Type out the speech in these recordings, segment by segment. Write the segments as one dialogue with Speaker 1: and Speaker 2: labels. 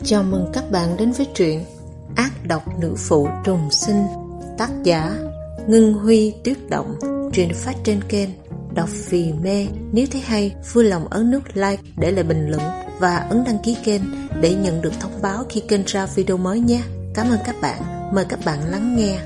Speaker 1: Chào mừng các bạn đến với truyện Ác độc nữ phụ trùng sinh, tác giả Ngân Huy Tuyết Động. Truyện phát trên kênh Đọc Vì Mê. Nếu thấy hay, vui lòng ấn nút like để lại bình luận và ấn đăng ký kênh để nhận được thông báo khi kênh ra video mới nhé. Cảm ơn các bạn. Mời các bạn lắng nghe.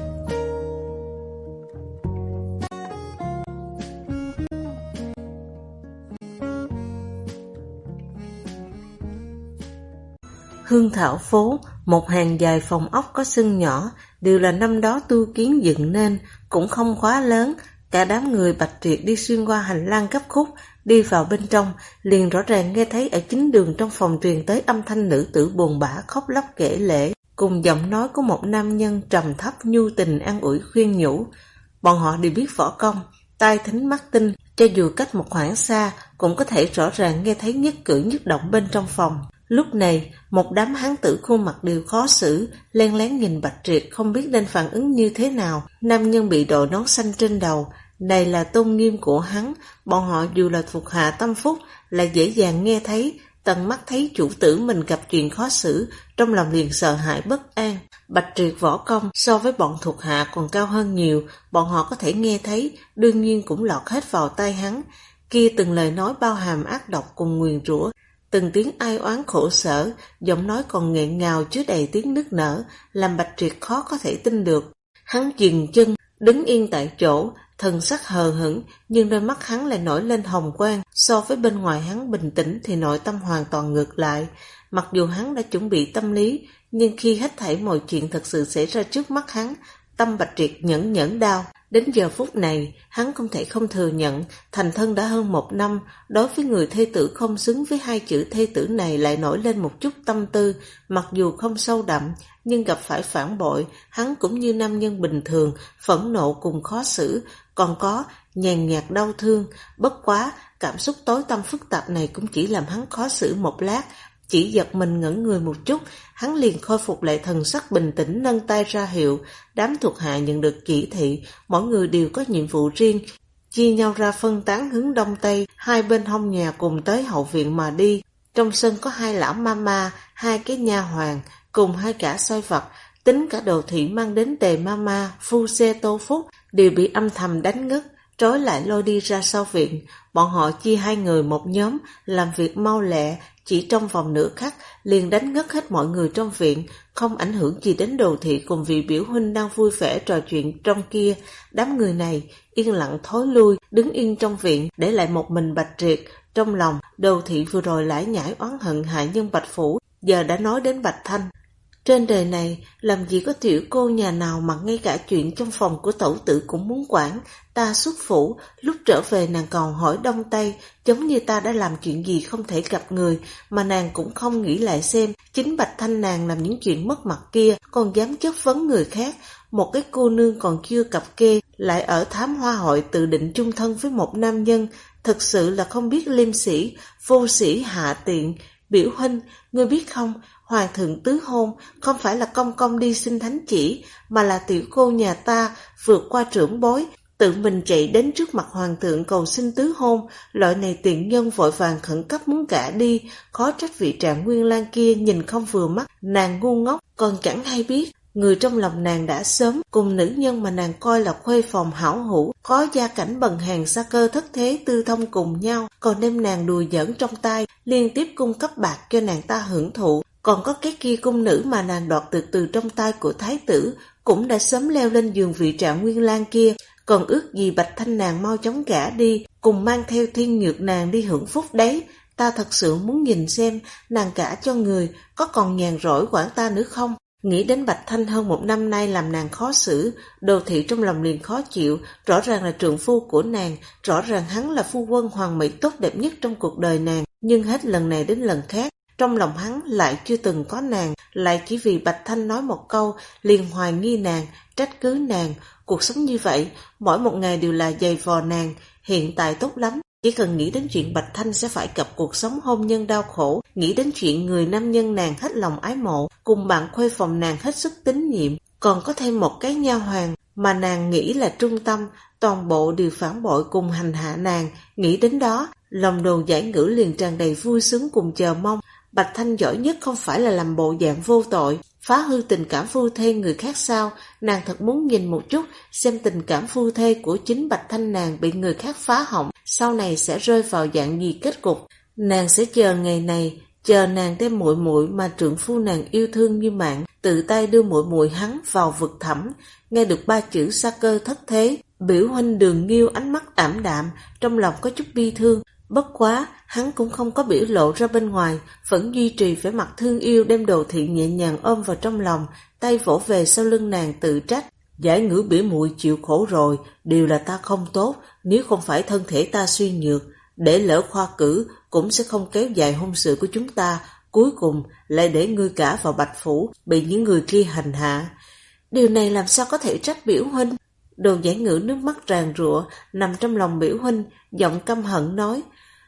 Speaker 1: Hương Thảo phố, một hàng dài phòng ốc có sân nhỏ, đều là năm đó tu kiến dựng nên, cũng không quá lớn. Cả đám người Bạch Triệt đi xuyên qua hành lang gấp khúc, đi vào bên trong, liền rõ ràng nghe thấy ở chính đường trong phòng truyền tới âm thanh nữ tử buồn bã khóc lóc kể lể, cùng giọng nói của một nam nhân trầm thấp nhu tình an ủi khuyên nhủ. Bọn họ đều biết võ công, tai thính mắt tinh, cho dù cách một khoảng xa cũng có thể rõ ràng nghe thấy nhất cử nhất động bên trong phòng. Lúc này, một đám hán tử khuôn mặt đều khó xử, len lén nhìn Bạch Triệt không biết nên phản ứng như thế nào. Nam nhân bị đội nón xanh trên đầu, này là tôn nghiêm của hắn, bọn họ dù là thuộc hạ tâm phúc, là dễ dàng nghe thấy, tận mắt thấy chủ tử mình gặp chuyện khó xử, trong lòng liền sợ hãi bất an. Bạch Triệt võ công so với bọn thuộc hạ còn cao hơn nhiều, bọn họ có thể nghe thấy, đương nhiên cũng lọt hết vào tai hắn. Kia từng lời nói bao hàm ác độc cùng nguyền rủa, từng tiếng ai oán khổ sở, giọng nói còn nghẹn ngào chứa đầy tiếng nức nở, làm Bạch Triệt khó có thể tin được. Hắn dừng chân, đứng yên tại chỗ, thần sắc hờ hững, nhưng đôi mắt hắn lại nổi lên hồng quang. So với bên ngoài hắn bình tĩnh thì nội tâm hoàn toàn ngược lại. Mặc dù hắn đã chuẩn bị tâm lý, nhưng khi hết thảy mọi chuyện thật sự xảy ra trước mắt hắn, tâm Bạch Triệt nhẫn đau. Đến giờ phút này, hắn không thể không thừa nhận, thành thân đã hơn 1 năm, đối với người thê tử không xứng với 2 chữ thê tử này lại nổi lên một chút tâm tư, mặc dù không sâu đậm, nhưng gặp phải phản bội, hắn cũng như nam nhân bình thường, phẫn nộ cùng khó xử, còn có nhàn nhạt đau thương. Bất quá, cảm xúc tối tăm phức tạp này cũng chỉ làm hắn khó xử một lát. Chỉ giật mình ngẩn người một chút, hắn liền khôi phục lại thần sắc bình tĩnh, nâng tay ra hiệu. Đám thuộc hạ nhận được chỉ thị, mỗi người đều có nhiệm vụ riêng, chia nhau ra phân tán hướng đông tây, hai bên hông nhà cùng tới hậu viện mà đi. Trong sân có 2 lão mama, 2 cái nha hoàn, cùng 2 gã soi vặt, tính cả Đồ Thị mang đến Tề mama, phu xe Tô Phúc, đều bị âm thầm đánh ngất, trói lại lôi đi ra sau viện. Bọn họ chia 2 người một nhóm, làm việc mau lẹ, chỉ trong vòng nửa khắc liền đánh ngất hết mọi người trong viện, không ảnh hưởng gì đến Đồ Thị cùng vị biểu huynh đang vui vẻ trò chuyện trong kia. Đám người này yên lặng thối lui, đứng yên trong viện, để lại một mình Bạch Triệt. Trong lòng, Đồ Thị vừa rồi lải nhải oán hận hại nhân Bạch Phủ, giờ đã nói đến Bạch Thanh. Trên đời này, làm gì có tiểu cô nhà nào mà ngay cả chuyện trong phòng của tẩu tử cũng muốn quản. Ta xuất phủ, lúc trở về nàng còn hỏi đông tây, giống như ta đã làm chuyện gì không thể gặp người, mà nàng cũng không nghĩ lại xem, chính Bạch Thanh nàng làm những chuyện mất mặt kia, còn dám chất vấn người khác. Một cái cô nương còn chưa cập kê, lại ở thám hoa hội tự định chung thân với một nam nhân, thật sự là không biết liêm sỉ, vô sĩ hạ tiện. Biểu huynh, ngươi biết không, Hoàng thượng tứ hôn không phải là công công đi xin thánh chỉ, mà là tiểu cô nhà ta vượt qua trưởng bối, tự mình chạy đến trước mặt hoàng thượng cầu xin tứ hôn. Loại này tiện nhân vội vàng khẩn cấp muốn gả đi, khó trách vị Trạng Nguyên Lang kia nhìn không vừa mắt. Nàng ngu ngốc còn chẳng hay biết, người trong lòng nàng đã sớm cùng nữ nhân mà nàng coi là khuê phòng hảo hữu, có gia cảnh bần hàn xa cơ thất thế tư thông cùng nhau, còn đem nàng đùa giỡn trong tay, liên tiếp cung cấp bạc cho nàng ta hưởng thụ. Còn có cái kia cung nữ mà nàng đoạt được từ trong tay của thái tử, cũng đã sớm leo lên giường vị Trạng Nguyên Lang kia, còn ước gì Bạch Thanh nàng mau chóng gả đi, cùng mang theo Thiên Nhược nàng đi hưởng phúc đấy. Ta thật sự muốn nhìn xem nàng gả cho người có còn nhàn rỗi quản ta nữa không. Nghĩ đến Bạch Thanh hơn 1 năm nay làm nàng khó xử, Đồ Thị trong lòng liền khó chịu. Rõ ràng là trượng phu của nàng, rõ ràng hắn là phu quân hoàng mỹ tốt đẹp nhất trong cuộc đời nàng, nhưng hết lần này đến lần khác, trong lòng hắn lại chưa từng có nàng, lại chỉ vì Bạch Thanh nói một câu liền hoài nghi nàng, trách cứ nàng. Cuộc sống như vậy, mỗi một ngày đều là giày vò nàng. Hiện tại tốt lắm, chỉ cần nghĩ đến chuyện Bạch Thanh sẽ phải gặp cuộc sống hôn nhân đau khổ, nghĩ đến chuyện người nam nhân nàng hết lòng ái mộ, cùng bạn khuê phòng nàng hết sức tín nhiệm, còn có thêm một cái nha hoàn mà nàng nghĩ là trung tâm, toàn bộ đều phản bội cùng hành hạ nàng. Nghĩ đến đó, lòng Đồ Giải Ngữ liền tràn đầy vui sướng cùng chờ mong. Bạch Thanh giỏi nhất không phải là làm bộ dạng vô tội, phá hư tình cảm phu thê người khác sao? Nàng thật muốn nhìn một chút xem tình cảm phu thê của chính Bạch Thanh nàng bị người khác phá hỏng, sau này sẽ rơi vào dạng gì kết cục. Nàng sẽ chờ ngày này, chờ nàng đem muội muội mà trượng phu nàng yêu thương như mạng, tự tay đưa muội muội hắn vào vực thẳm. Nghe được 3 chữ sa cơ thất thế, Biểu huynh Đường Nghiêu ánh mắt ảm đạm, trong lòng có chút bi thương. Bất quá, hắn cũng không có biểu lộ ra bên ngoài, vẫn duy trì vẻ mặt thương yêu, đem Đồ Thị nhẹ nhàng ôm vào trong lòng, tay vỗ về sau lưng nàng tự trách. Giải Ngữ biểu muội chịu khổ rồi, đều là ta không tốt, nếu không phải thân thể ta suy nhược, để lỡ khoa cử cũng sẽ không kéo dài hôn sự của chúng ta, cuối cùng lại để ngươi cả vào Bạch Phủ, bị những người kia hành hạ. Điều này làm sao có thể trách Biểu huynh? Đồ Giải Ngữ nước mắt ràn rụa, nằm trong lòng Biểu huynh, giọng căm hận nói: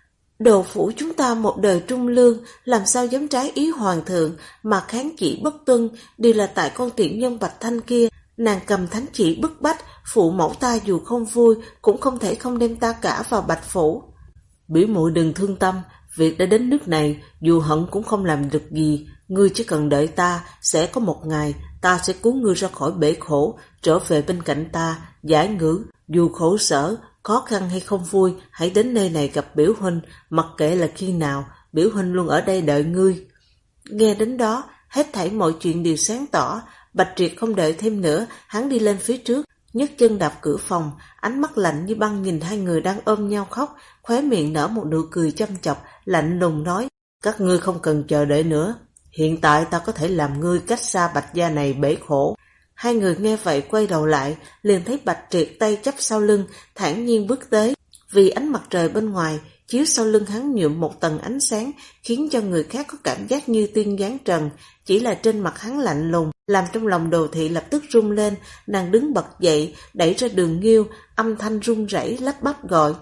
Speaker 1: Đồ phủ chúng ta một đời trung lương, làm sao dám trái ý hoàng thượng mà kháng chỉ bất tuân, đều là tại con tiện nhân Bạch Thanh kia. Nàng cầm thánh chỉ bức bách, phụ mẫu ta dù không vui cũng không thể không đem ta cả vào Bạch Phủ. Biểu muội đừng thương tâm, việc đã đến nước này, dù hận cũng không làm được gì, ngươi chỉ cần đợi ta, sẽ có một ngày ta sẽ cứu ngươi ra khỏi bể khổ, trở về bên cạnh ta. Giải Ngữ, dù khổ sở, khó khăn hay không vui, hãy đến nơi này gặp Biểu huynh, mặc kệ là khi nào, Biểu huynh luôn ở đây đợi ngươi. Nghe đến đó, hết thảy mọi chuyện đều sáng tỏ. Bạch Triệt không đợi thêm nữa, hắn đi lên phía trước, nhấc chân đạp cửa phòng, ánh mắt lạnh như băng nhìn hai người đang ôm nhau khóc, khóe miệng nở một nụ cười châm chọc, lạnh lùng nói: Các ngươi không cần chờ đợi nữa, hiện tại ta có thể làm ngươi cách xa Bạch gia này bể khổ. Hai người nghe vậy quay đầu lại, liền thấy Bạch Triệt tay chắp sau lưng, thản nhiên bước tới. Vì ánh mặt trời bên ngoài chiếu sau lưng hắn nhuộm một tầng ánh sáng, khiến cho người khác có cảm giác như tiên giáng trần. Chỉ là trên mặt hắn lạnh lùng, làm trong lòng Đồ Thị lập tức run lên. Nàng đứng bật dậy, đẩy ra Đường Nghiêu, âm thanh run rẩy lắp bắp gọi: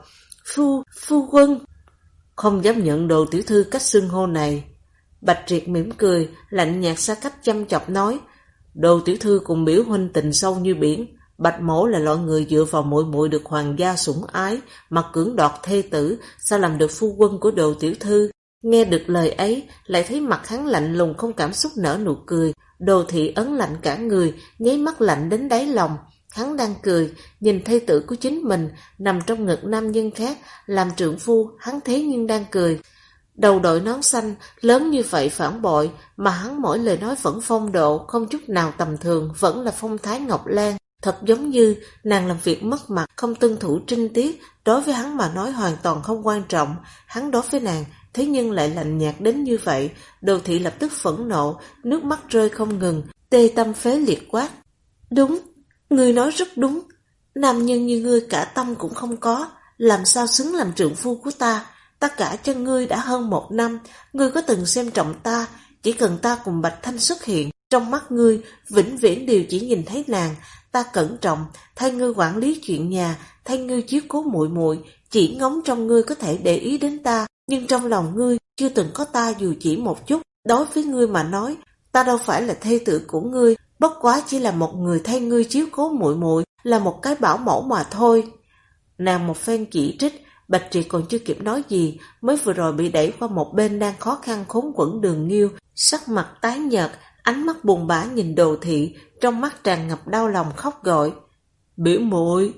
Speaker 1: Phu quân. Không dám nhận Đồ tiểu thư cách xưng hô này. Bạch Triệt mỉm cười, lạnh nhạt xa cách chăm chọc nói: Đồ tiểu thư cùng Biểu huynh tình sâu như biển. Bạch mỗ là loại người dựa vào muội muội được hoàng gia sủng ái mà cưỡng đoạt thê tử, sao làm được phu quân của Đồ tiểu thư? Nghe được lời ấy, lại thấy mặt hắn lạnh lùng không cảm xúc nở nụ cười. Đồ Thị ấn lạnh cả người, nháy mắt lạnh đến đáy lòng. Hắn đang cười, nhìn thê tử của chính mình nằm trong ngực nam nhân khác, làm trượng phu, hắn thế nhưng đang cười. Đầu đội nón xanh, lớn như vậy phản bội, mà hắn mỗi lời nói vẫn phong độ, không chút nào tầm thường, vẫn là phong thái ngọc lan. Thật giống như nàng làm việc mất mặt, không tuân thủ trinh tiết, đối với hắn mà nói hoàn toàn không quan trọng. Hắn đối với nàng, thế nhưng lại lạnh nhạt đến như vậy. Đồ Thị lập tức phẫn nộ, nước mắt rơi không ngừng, tê tâm phế liệt quát: Đúng, ngươi nói rất đúng, nam nhân như ngươi cả tâm cũng không có, làm sao xứng làm trượng phu của ta? Ta cả cho ngươi đã hơn 1 năm, ngươi có từng xem trọng ta? Chỉ cần ta cùng Bạch Thanh xuất hiện, trong mắt ngươi vĩnh viễn đều chỉ nhìn thấy nàng. Ta cẩn trọng thay ngươi quản lý chuyện nhà, thay ngươi chiếu cố muội muội, chỉ ngóng trong ngươi có thể để ý đến ta, nhưng trong lòng ngươi chưa từng có ta dù chỉ một chút. Đối với ngươi mà nói, ta đâu phải là thê tử của ngươi, bất quá chỉ là một người thay ngươi chiếu cố muội muội, là một cái bảo mẫu mà thôi. Nàng một phen chỉ trích, Bạch Triệt còn chưa kịp nói gì, mới vừa rồi bị đẩy qua một bên đang khó khăn khốn quẫn Đường Nghiêu, sắc mặt tái nhợt, ánh mắt buồn bã nhìn Đồ Thị, trong mắt tràn ngập đau lòng khóc gọi: Biểu muội.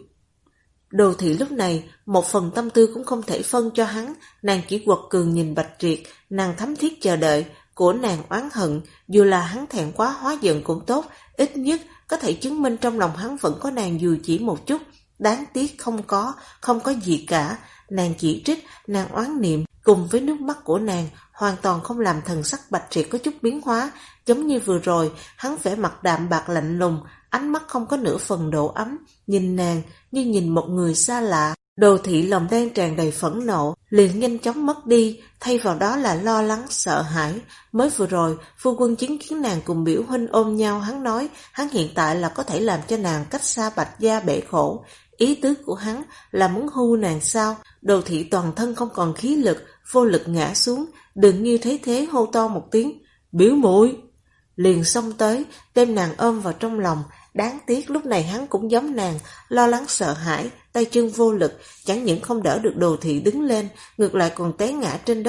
Speaker 1: Đồ Thị lúc này một phần tâm tư cũng không thể phân cho hắn, nàng chỉ quật cường nhìn Bạch Triệt, nàng thấm thiết chờ đợi của nàng oán hận, dù là hắn thẹn quá hóa giận cũng tốt, ít nhất có thể chứng minh trong lòng hắn vẫn có nàng dù chỉ một chút. Đáng tiếc không có gì cả. Nàng chỉ trích, nàng oán niệm, cùng với nước mắt của nàng hoàn toàn không làm thần sắc Bạch Triệt có chút biến hóa. Giống như vừa rồi, hắn vẻ mặt đạm bạc lạnh lùng, ánh mắt không có nửa phần độ ấm, nhìn nàng như nhìn một người xa lạ. Đồ Thị lòng đang tràn đầy phẫn nộ, liền nhanh chóng mất đi, thay vào đó là lo lắng, sợ hãi. Mới vừa rồi, phu quân chứng kiến nàng cùng Biểu huynh ôm nhau, hắn nói, hắn hiện tại là có thể làm cho nàng cách xa Bạch gia bể khổ. Ý tứ của hắn là muốn hưu nàng sao? Đồ Thị toàn thân không còn khí lực, vô lực ngã xuống. Đường Nghiêu thấy thế hô to một tiếng: Biểu muội! Liền xông tới, đem nàng ôm vào trong lòng. Đáng tiếc lúc này hắn cũng giống nàng, lo lắng sợ hãi, tay chân vô lực, chẳng những không đỡ được Đồ Thị đứng lên, ngược lại còn té ngã trên đất.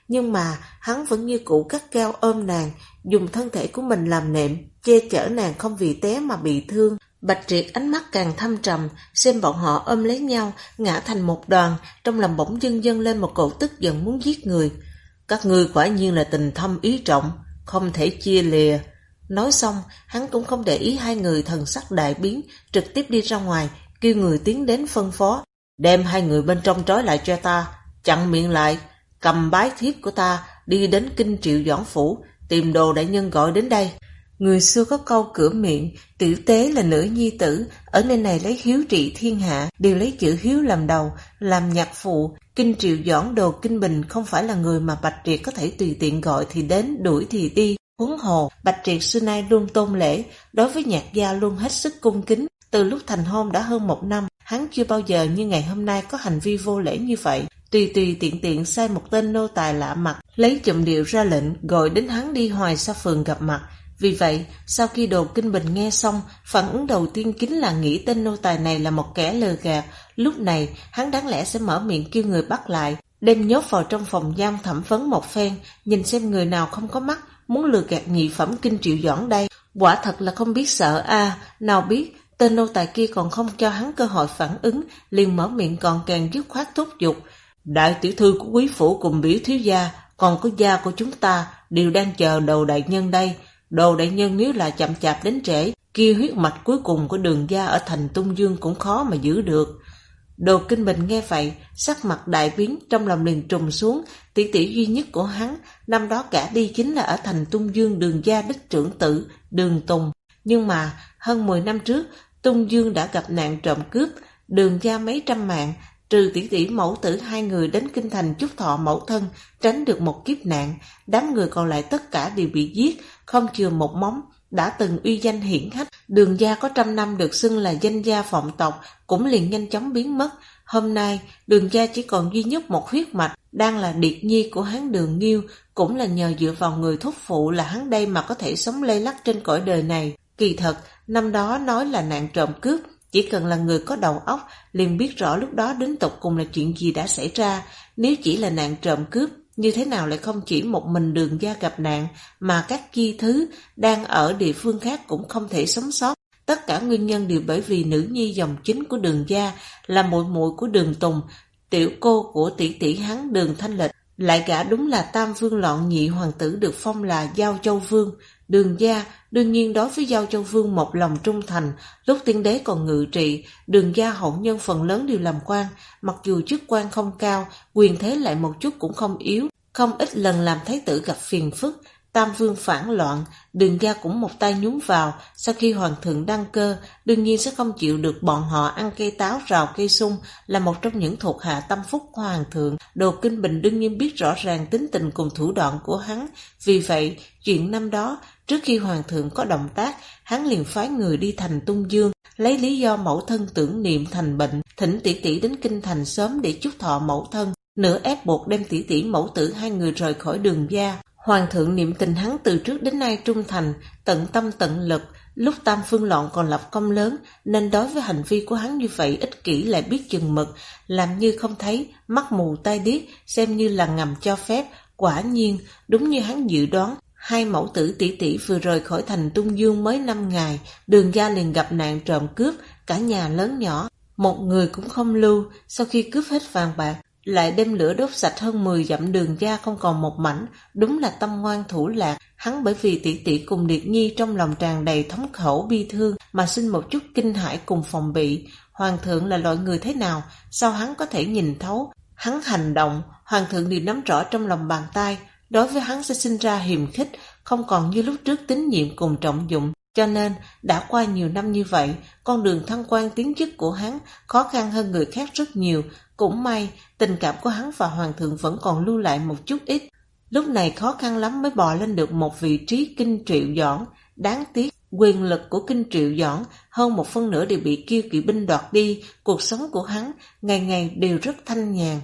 Speaker 1: nhưng mà hắn vẫn như cũ cắt gao ôm nàng, dùng thân thể của mình làm nệm, che chở nàng không vì té mà bị thương. Bạch Triệt ánh mắt càng thâm trầm, xem bọn họ ôm lấy nhau, ngã thành một đoàn, trong lòng bỗng dâng dâng lên một cỗ tức giận muốn giết người. Các ngươi quả nhiên là tình thâm ý trọng, không thể chia lìa. Nói xong, hắn cũng không để ý hai người thần sắc đại biến, trực tiếp đi ra ngoài, kêu người tiến đến phân phó. Đem hai người bên trong trói lại cho ta, chặn miệng lại, cầm bái thiếp của ta, đi đến Kinh Triệu Doãn phủ, tìm Đồ đại nhân gọi đến đây. Người xưa có câu cửa miệng, tiểu tế là nữ nhi tử, ở nơi này lấy hiếu trị thiên hạ, đều lấy chữ hiếu làm đầu, làm nhạc phụ. Kinh Triệu Doãn Đồ Kinh Bình không phải là người mà Bạch Triệt có thể tùy tiện gọi thì đến, đuổi thì đi. Huống hồ, Bạch Triệt xưa nay luôn tôn lễ, đối với Nhạc gia luôn hết sức cung kính. Từ lúc thành hôn đã hơn 1 năm, hắn chưa bao giờ như ngày hôm nay có hành vi vô lễ như vậy. Tùy tùy tiện tiện sai một tên nô tài lạ mặt, lấy chùm điệu ra lệnh gọi đến hắn đi Hoài Sa phường gặp mặt. Vì vậy, sau khi Đồ Kinh Bình nghe xong, phản ứng đầu tiên chính là nghĩ tên nô tài này là một kẻ lừa gạt. Lúc này, hắn đáng lẽ sẽ mở miệng kêu người bắt lại, đem nhốt vào trong phòng giam thẩm vấn một phen, nhìn xem người nào không có mắt, muốn lừa gạt nhị phẩm Kinh Triệu Doãn đây. Quả thật là không biết sợ a. Nào biết, tên nô tài kia còn không cho hắn cơ hội phản ứng, liền mở miệng còn càng dứt khoát thúc giục. Đại tiểu thư của quý phủ cùng biểu thiếu gia, còn có gia của chúng ta, đều đang chờ Đồ đại nhân đây. Đồ đại nhân nếu là chậm chạp đến trễ, kia huyết mạch cuối cùng của Đường gia ở thành Tung Dương cũng khó mà giữ được. Đồ Kinh Bình nghe vậy, sắc mặt đại biến, trong lòng liền trùng xuống. Tỷ tỷ duy nhất của hắn, năm đó cả đi chính là ở thành Tung Dương Đường gia đích trưởng tử, Đường Tùng. Nhưng mà, hơn 10 năm trước, Tung Dương đã gặp nạn trộm cướp, Đường gia mấy trăm mạng, trừ tỷ tỷ mẫu tử hai người đến kinh thành chúc thọ mẫu thân, tránh được một kiếp nạn, đám người còn lại tất cả đều bị giết, không chừa một móng. Đã từng uy danh hiển hách, Đường gia có 100 năm được xưng là danh gia vọng tộc, cũng liền nhanh chóng biến mất. Hôm nay, Đường gia chỉ còn duy nhất một huyết mạch, đang là điệt nhi của hắn Đường Nghiêu, cũng là nhờ dựa vào người thúc phụ là hắn đây mà có thể sống lây lắc trên cõi đời này. Kỳ thật, năm đó nói là nạn trộm cướp, chỉ cần là người có đầu óc liền biết rõ lúc đó đến tột cùng là chuyện gì đã xảy ra. Nếu chỉ là nạn trộm cướp, như thế nào lại không chỉ một mình Đường gia gặp nạn, mà các chi thứ đang ở địa phương khác cũng không thể sống sót. Tất cả nguyên nhân đều bởi vì nữ nhi dòng chính của Đường gia là muội muội của Đường Tùng, tiểu cô của tỷ tỷ hắn Đường Thanh Lịch, lại gả đúng là Tam Vương Loạn nhị hoàng tử được phong là Giao Châu Vương. Đường gia đương nhiên đối với Giao Châu Vương một lòng trung thành, lúc tiên đế còn ngự trị, Đường gia hậu nhân phần lớn đều làm quan, mặc dù chức quan không cao, quyền thế lại một chút cũng không yếu, không ít lần làm thái tử gặp phiền phức. Tam Vương phản loạn, Đường gia cũng một tay nhúng vào, sau khi hoàng thượng đăng cơ, đương nhiên sẽ không chịu được bọn họ ăn cây táo rào cây sung, là một trong những thuộc hạ tâm phúc của hoàng thượng. Đồ Kinh Bình đương nhiên biết rõ ràng tính tình cùng thủ đoạn của hắn, vì vậy, chuyện năm đó, trước khi hoàng thượng có động tác, hắn liền phái người đi thành Tung Dương, lấy lý do mẫu thân tưởng niệm thành bệnh, thỉnh tỷ tỷ đến kinh thành sớm để chúc thọ mẫu thân, nửa ép buộc đem tỷ tỷ mẫu tử hai người rời khỏi Đường gia. Hoàng thượng niệm tình hắn từ trước đến nay trung thành, tận tâm tận lực, lúc Tam Phương Loạn còn lập công lớn, nên đối với hành vi của hắn như vậy ích kỷ lại biết chừng mực, làm như không thấy, mắt mù tai điếc, xem như là ngầm cho phép. Quả nhiên, đúng như hắn dự đoán, hai mẫu tử tỷ tỷ vừa rời khỏi thành Tung Dương mới 5 ngày, Đường gia liền gặp nạn trộm cướp, cả nhà lớn nhỏ, một người cũng không lưu. Sau khi cướp hết vàng bạc, lại đem lửa đốt sạch hơn 10 dặm Đường gia không còn một mảnh, đúng là tâm ngoan thủ lạc. Hắn bởi vì tỷ tỷ cùng Điệt Nhi trong lòng tràn đầy thống khổ bi thương mà sinh một chút kinh hãi cùng phòng bị. Hoàng thượng là loại người thế nào, sao hắn có thể nhìn thấu? Hắn hành động, hoàng thượng đều nắm rõ trong lòng bàn tay, đối với hắn sẽ sinh ra hiềm khích, không còn như lúc trước tín nhiệm cùng trọng dụng. Cho nên, đã qua nhiều năm như vậy, con đường thăng quan tiến chức của hắn khó khăn hơn người khác rất nhiều. Cũng may, tình cảm của hắn và hoàng thượng vẫn còn lưu lại một chút ít. Lúc này khó khăn lắm mới bò lên được một vị trí Kinh Triệu Doãn. Đáng tiếc, quyền lực của Kinh Triệu Doãn hơn 1/2 đều bị Kiêu Kỵ binh đoạt đi. Cuộc sống của hắn ngày ngày đều rất thanh nhàn.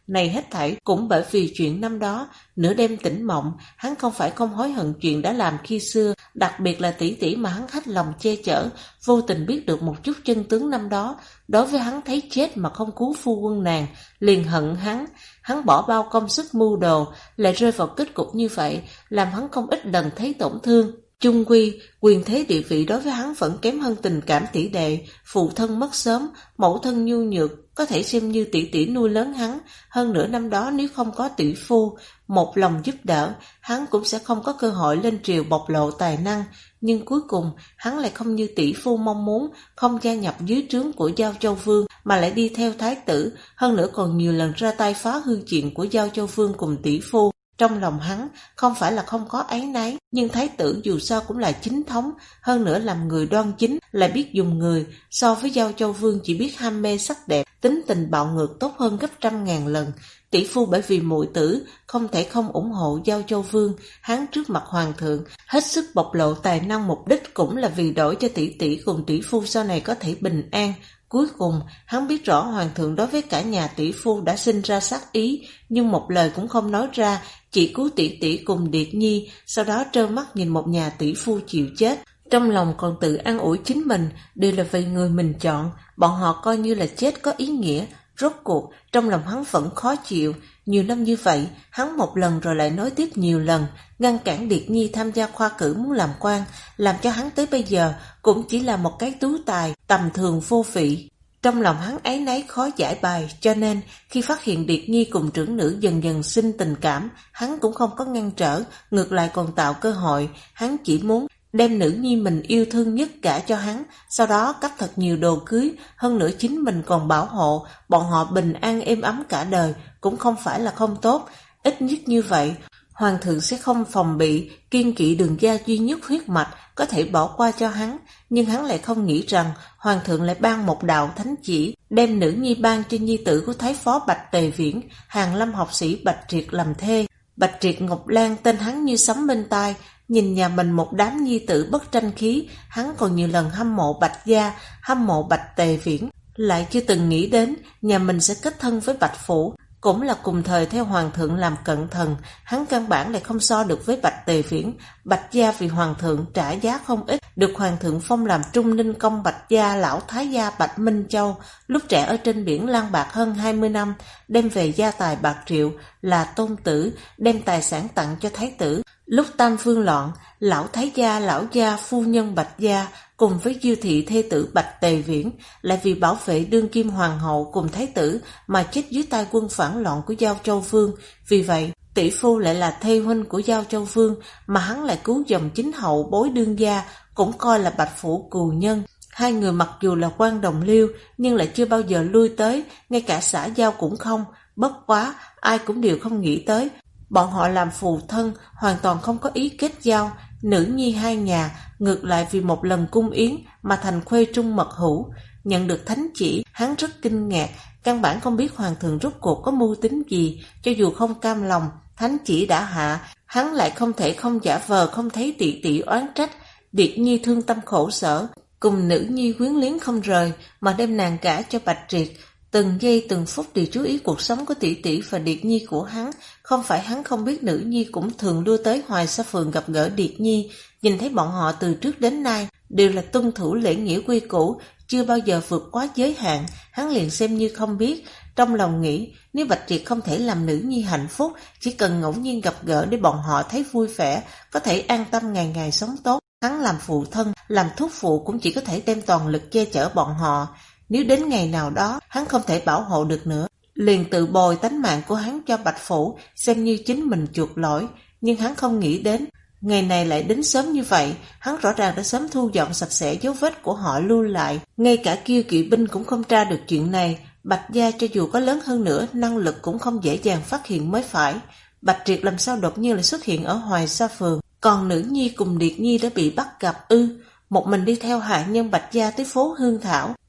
Speaker 1: Này hết thảy cũng bởi vì chuyện năm đó, nửa đêm tỉnh mộng, hắn không phải không hối hận chuyện đã làm khi xưa, đặc biệt là tỷ tỷ mà hắn hết lòng che chở, vô tình biết được một chút chân tướng năm đó, đối với hắn thấy chết mà không cứu phu quân nàng, liền hận hắn bỏ bao công sức mưu đồ, lại rơi vào kết cục như vậy, làm hắn không ít lần thấy tổn thương. Chung quy, quyền thế địa vị đối với hắn vẫn kém hơn tình cảm tỷ đệ, phụ thân mất sớm, mẫu thân nhu nhược, có thể xem như tỷ tỷ nuôi lớn hắn. Hơn nữa năm đó nếu không có tỷ phu, một lòng giúp đỡ, hắn cũng sẽ không có cơ hội lên triều bộc lộ tài năng. Nhưng cuối cùng, hắn lại không như tỷ phu mong muốn, không gia nhập dưới trướng của Giao Châu Vương, mà lại đi theo thái tử, hơn nữa còn nhiều lần ra tay phá hư chuyện của Giao Châu Vương cùng tỷ phu. Trong lòng hắn không phải là không có áy náy, nhưng thái tử dù sao cũng là chính thống, hơn nữa làm người đoan chính, lại biết dùng người, so với Giao Châu Vương chỉ biết ham mê sắc đẹp, tính tình bạo ngược tốt hơn gấp 100.000 lần. Tỷ phu bởi vì muội tử không thể không ủng hộ Giao Châu Vương, hắn trước mặt hoàng thượng hết sức bộc lộ tài năng, mục đích cũng là vì đổi cho tỷ tỷ cùng tỷ phu sau này có thể bình an. Cuối cùng, hắn biết rõ hoàng thượng đối với cả nhà tỷ phu đã sinh ra sát ý, nhưng một lời cũng không nói ra, chỉ cứu tỷ tỷ cùng Điệt Nhi, sau đó trơ mắt nhìn một nhà tỷ phu chịu chết. Trong lòng còn tự an ủi chính mình, đều là vì người mình chọn, bọn họ coi như là chết có ý nghĩa. Rốt cuộc, trong lòng hắn vẫn khó chịu, nhiều năm như vậy, hắn một lần rồi lại nói tiếp nhiều lần, ngăn cản Điệt Nhi tham gia khoa cử muốn làm quan, làm cho hắn tới bây giờ cũng chỉ là một cái tú tài, tầm thường vô vị. Trong lòng hắn áy náy khó giải bày, cho nên khi phát hiện Điệt Nhi cùng trưởng nữ dần dần sinh tình cảm, hắn cũng không có ngăn trở, ngược lại còn tạo cơ hội, hắn chỉ muốn đem nữ nhi mình yêu thương nhất gả cho hắn, sau đó cấp thật nhiều đồ cưới, hơn nữa chính mình còn bảo hộ, bọn họ bình an êm ấm cả đời, cũng không phải là không tốt, ít nhất như vậy. Hoàng thượng sẽ không phòng bị, kiên kỵ đường gia duy nhất huyết mạch, có thể bỏ qua cho hắn, nhưng hắn lại không nghĩ rằng hoàng thượng lại ban một đạo thánh chỉ, đem nữ nhi ban cho nhi tử của thái phó Bạch Tề Viễn, Hàn Lâm học sĩ Bạch Triệt làm thê. Bạch Triệt Ngọc Lan tên hắn như sấm bên tai, nhìn nhà mình một đám nhi tử bất tranh khí, hắn còn nhiều lần hâm mộ Bạch gia, hâm mộ Bạch Tề Viễn, lại chưa từng nghĩ đến nhà mình sẽ kết thân với Bạch Phủ. Cũng là cùng thời theo hoàng thượng làm cận thần, hắn căn bản lại không so được với Bạch Tề Viễn. Bạch gia vì hoàng thượng trả giá không ít, được hoàng thượng phong làm Trung Ninh công Bạch gia lão thái gia Bạch Minh Châu, lúc trẻ ở trên biển lang bạc hơn 20 năm, đem về gia tài bạc triệu, là tôn tử, đem tài sản tặng cho thái tử. Lúc tam phương loạn, lão thái gia, lão gia, phu nhân Bạch gia cùng với Diêu thị thê tử Bạch Tề Viễn lại vì bảo vệ đương kim hoàng hậu cùng thái tử mà chết dưới tay quân phản loạn của Giao Châu Vương. Vì vậy, tỷ phu lại là thê huynh của Giao Châu Vương, mà hắn lại cứu dòng chính hậu bối đương gia, cũng coi là Bạch Phủ cừu nhân. Hai người mặc dù là quan đồng liêu, nhưng lại chưa bao giờ lui tới, ngay cả xã giao cũng không. Bất quá, ai cũng đều không nghĩ tới, bọn họ làm phù thân, hoàn toàn không có ý kết giao. Nữ nhi hai nhà, ngược lại vì một lần cung yến mà thành khuê trung mật hữu. Nhận được thánh chỉ, hắn rất kinh ngạc, căn bản không biết hoàng thượng rốt cuộc có mưu tính gì. Cho dù không cam lòng, thánh chỉ đã hạ, hắn lại không thể không giả vờ không thấy tỷ tỷ oán trách. Điệt Nhi thương tâm khổ sở, cùng nữ nhi quyến luyến không rời, mà đem nàng gả cho Bạch Triệt. Từng giây từng phút đều chú ý cuộc sống của tỷ tỷ và Điệt Nhi của hắn. Không phải hắn không biết nữ nhi cũng thường đưa tới Hoài Sa Phường gặp gỡ Điệt Nhi, nhìn thấy bọn họ từ trước đến nay đều là tuân thủ lễ nghĩa quy củ, chưa bao giờ vượt quá giới hạn, hắn liền xem như không biết. Trong lòng nghĩ, nếu Bạch Triệt không thể làm nữ nhi hạnh phúc, chỉ cần ngẫu nhiên gặp gỡ để bọn họ thấy vui vẻ, có thể an tâm ngày ngày sống tốt. Hắn làm phụ thân, làm thúc phụ cũng chỉ có thể đem toàn lực che chở bọn họ. Nếu đến ngày nào đó hắn không thể bảo hộ được nữa, liền tự bồi tánh mạng của hắn cho Bạch Phủ, xem như chính mình chuộc lỗi. Nhưng hắn không nghĩ đến ngày này lại đến sớm như vậy. Hắn rõ ràng đã sớm thu dọn sạch sẽ dấu vết của họ lưu lại, ngay cả Kiêu kỵ binh cũng không tra được chuyện này. Bạch gia cho dù có lớn hơn nữa, năng lực cũng không dễ dàng phát hiện mới phải. Bạch Triệt làm sao đột nhiên lại xuất hiện ở Hoài Sa Phường, còn nữ nhi cùng Điệt Nhi đã bị bắt gặp ư? Một mình đi theo hạ nhân Bạch gia tới phố Hương Thảo,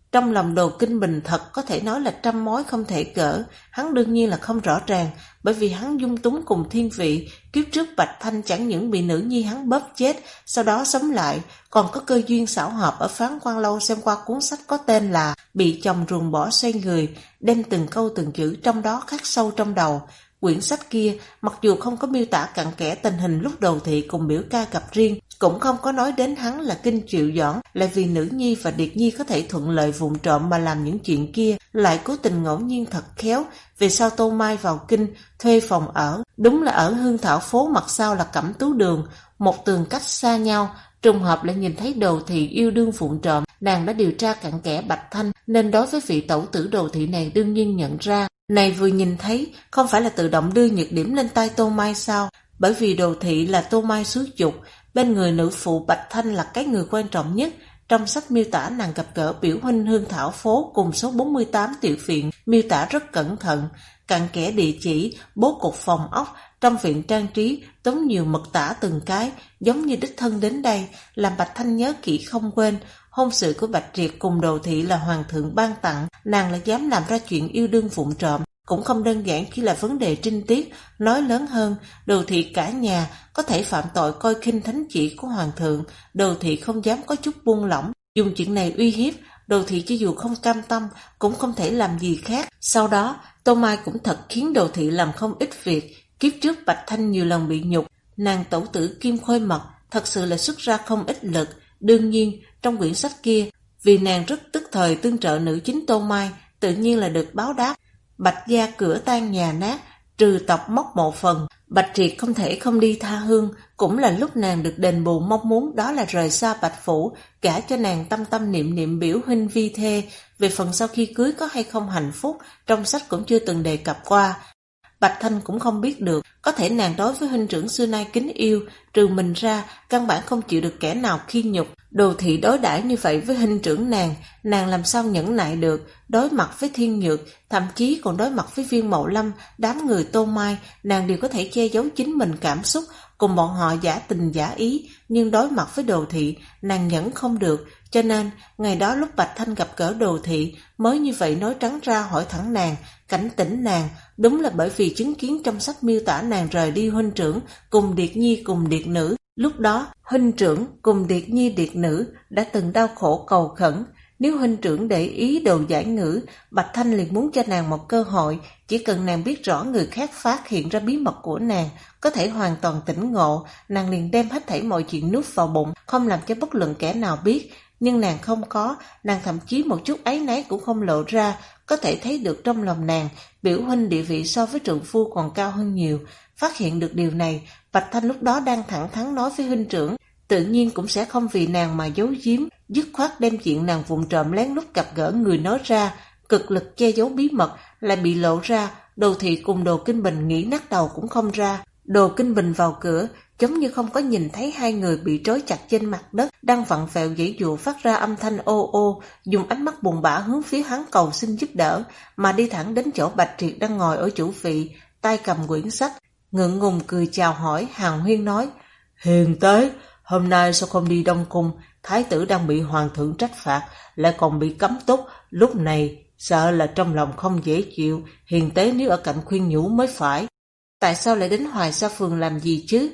Speaker 1: Trong lòng Đồ Kinh Bình thật có thể nói là trăm mối không thể gỡ. Hắn đương nhiên là không rõ ràng, bởi vì hắn dung túng cùng thiên vị. Kiếp trước Bạch Thanh chẳng những bị nữ nhi hắn bóp chết, sau đó sống lại, còn có cơ duyên xảo hợp ở Phán Quan Lâu xem qua cuốn sách có tên là Bị chồng ruồng bỏ xoay người, đem từng câu từng chữ trong đó khắc sâu trong đầu. Quyển sách kia, mặc dù không có miêu tả cặn kẽ tình hình lúc Đồ Thị cùng biểu ca gặp riêng, cũng không có nói đến hắn là Kinh Triệu Doãn là vì nữ nhi và Điệt Nhi có thể thuận lợi vụng trộm mà làm những chuyện kia, lại cố tình ngẫu nhiên thật khéo. Về sau Tô Mai vào Kinh, thuê phòng ở, đúng là ở Hương Thảo phố mặt sau là Cẩm Tú Đường, một tường cách xa nhau, trùng hợp lại nhìn thấy Đồ Thị yêu đương vụng trộm. Nàng đã điều tra cặn kẽ Bạch Thanh, nên đối với vị tẩu tử Đồ Thị này đương nhiên nhận ra. Này vừa nhìn thấy, không phải là tự động đưa nhược điểm lên tay Tô Mai sao? Bởi vì Đồ Thị là Tô Mai xúi dục, bên người nữ phụ Bạch Thanh là cái người quan trọng nhất. Trong sách miêu tả nàng gặp gỡ biểu huynh Hương Thảo phố cùng số 48 Tiểu Viện, miêu tả rất cẩn thận, cặn kẽ địa chỉ, bố cục phòng ốc, trong viện trang trí, tốn nhiều mật tả từng cái, giống như đích thân đến đây, làm Bạch Thanh nhớ kỹ không quên. Hôn sự của Bạch Triệt cùng Đồ Thị là hoàng thượng ban tặng, nàng lại dám làm ra chuyện yêu đương vụng trộm, cũng không đơn giản chỉ là vấn đề trinh tiết. Nói lớn hơn, Đồ Thị cả nhà có thể phạm tội coi khinh thánh chỉ của hoàng thượng, Đồ Thị không dám có chút buông lỏng, dùng chuyện này uy hiếp. Đồ Thị cho dù không cam tâm cũng không thể làm gì khác. Sau đó Tô Mai cũng thật khiến Đồ Thị làm không ít việc. Kiếp trước Bạch Thanh nhiều lần bị nhục, nàng tẩu tử Kim Khôi Mật thật sự là xuất ra không ít lực. Đương nhiên trong quyển sách kia, vì nàng rất tức thời tương trợ nữ chính Tô Mai, tự nhiên là được báo đáp. Bạch gia cửa tan nhà nát, trừ tộc móc một phần, Bạch Triệt không thể không đi tha hương, cũng là lúc nàng được đền bù mong muốn, đó là rời xa Bạch Phủ, gả cho nàng tâm tâm niệm niệm biểu huynh vi thê. Về phần sau khi cưới có hay không hạnh phúc, trong sách cũng chưa từng đề cập qua. Bạch Thanh cũng không biết được, có thể nàng đối với huynh trưởng xưa nay kính yêu, trừ mình ra, căn bản không chịu được kẻ nào khiên nhục. Đồ Thị đối đãi như vậy với huynh trưởng nàng làm sao nhẫn nại được, đối mặt với Thiên Nhược, thậm chí còn đối mặt với Viên Mậu Lâm, đám người Tô Mai, nàng đều có thể che giấu chính mình cảm xúc, cùng bọn họ giả tình giả ý, nhưng đối mặt với Đồ Thị, nàng nhẫn không được. Cho nên, ngày đó lúc Bạch Thanh gặp gỡ Đồ Thị, mới như vậy nói trắng ra hỏi thẳng nàng, cảnh tỉnh nàng, đúng là bởi vì chứng kiến trong sách miêu tả nàng rời đi huynh trưởng cùng Điệt Nhi cùng Điệt Nữ. Lúc đó, huynh trưởng cùng Điệt Nhi Điệt Nữ đã từng đau khổ cầu khẩn. Nếu huynh trưởng để ý đồ giải ngữ, Bạch Thanh liền muốn cho nàng một cơ hội, chỉ cần nàng biết rõ người khác phát hiện ra bí mật của nàng, có thể hoàn toàn tỉnh ngộ, nàng liền đem hết thảy mọi chuyện nuốt vào bụng, không làm cho bất luận kẻ nào biết. Nhưng nàng không có, nàng thậm chí một chút áy náy cũng không lộ ra, có thể thấy được trong lòng nàng, biểu huynh địa vị so với trượng phu còn cao hơn nhiều. Phát hiện được điều này, Bạch Thanh lúc đó đang thẳng thắn nói với huynh trưởng, tự nhiên cũng sẽ không vì nàng mà giấu giếm, dứt khoát đem chuyện nàng vụng trộm lén lút gặp gỡ người nói ra, cực lực che giấu bí mật, lại bị lộ ra. Đồ Thị cùng Đồ Kinh Bình nghĩ nát đầu cũng không ra. Đồ Kinh Bình vào cửa, giống như không có nhìn thấy hai người bị trói chặt trên mặt đất, đang vặn vẹo giãy giụa phát ra âm thanh ô ô, dùng ánh mắt buồn bã hướng phía hắn cầu xin giúp đỡ, mà đi thẳng đến chỗ Bạch Triệt đang ngồi ở chủ vị, tay cầm quyển sách, ngượng ngùng cười chào hỏi, hàn huyên nói: "Hiền tế, hôm nay sao không đi Đông Cung? Thái tử đang bị hoàng thượng trách phạt, lại còn bị cấm túc, lúc này sợ là trong lòng không dễ chịu. Hiền tế nếu ở cạnh khuyên nhủ mới phải. Tại sao lại đến Hoài Sa Phường làm gì chứ?"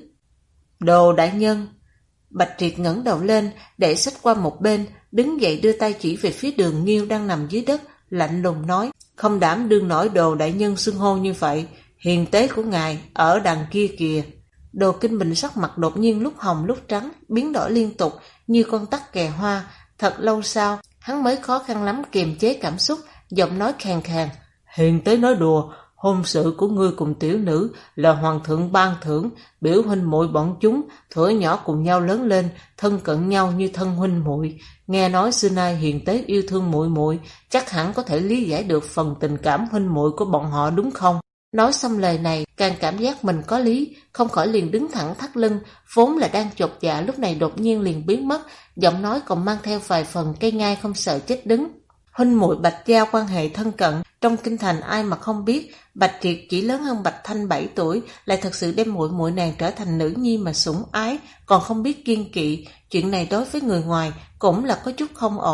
Speaker 1: "Đồ đại nhân." Bạch Triệt ngẩng đầu lên, để sách qua một bên, đứng dậy đưa tay chỉ về phía Đường Nghiêu đang nằm dưới đất, lạnh lùng nói: "Không đảm đương nổi Đồ đại nhân xưng hô như vậy, hiền tế của ngài ở đằng kia kìa." Đồ Kinh Bình sắc mặt đột nhiên lúc hồng lúc trắng, biến đổi liên tục như con tắc kè hoa. Thật lâu sau, hắn mới khó khăn lắm kiềm chế cảm xúc, giọng nói khàn khàn: "Hiền tế nói đùa, hôn sự của ngươi cùng tiểu nữ là hoàng thượng ban thưởng, biểu huynh muội bọn chúng thuở nhỏ cùng nhau lớn lên, thân cận nhau như thân huynh muội. Nghe nói xưa nay hiền tế yêu thương muội muội, chắc hẳn có thể lý giải được phần tình cảm huynh muội của bọn họ đúng không?" Nói xong lời này, càng cảm giác mình có lý, không khỏi liền đứng thẳng thắt lưng, vốn là đang chột dạ lúc này đột nhiên liền biến mất, giọng nói còn mang theo vài phần cây ngai không sợ chết đứng. Huynh muội Bạch gia quan hệ thân cận, trong kinh thành ai mà không biết. Bạch Triệt chỉ lớn hơn Bạch Thanh 7 tuổi, lại thật sự đem muội muội nàng trở thành nữ nhi mà sủng ái, còn không biết kiêng kỵ. Chuyện này đối với người ngoài cũng là có chút không ổn.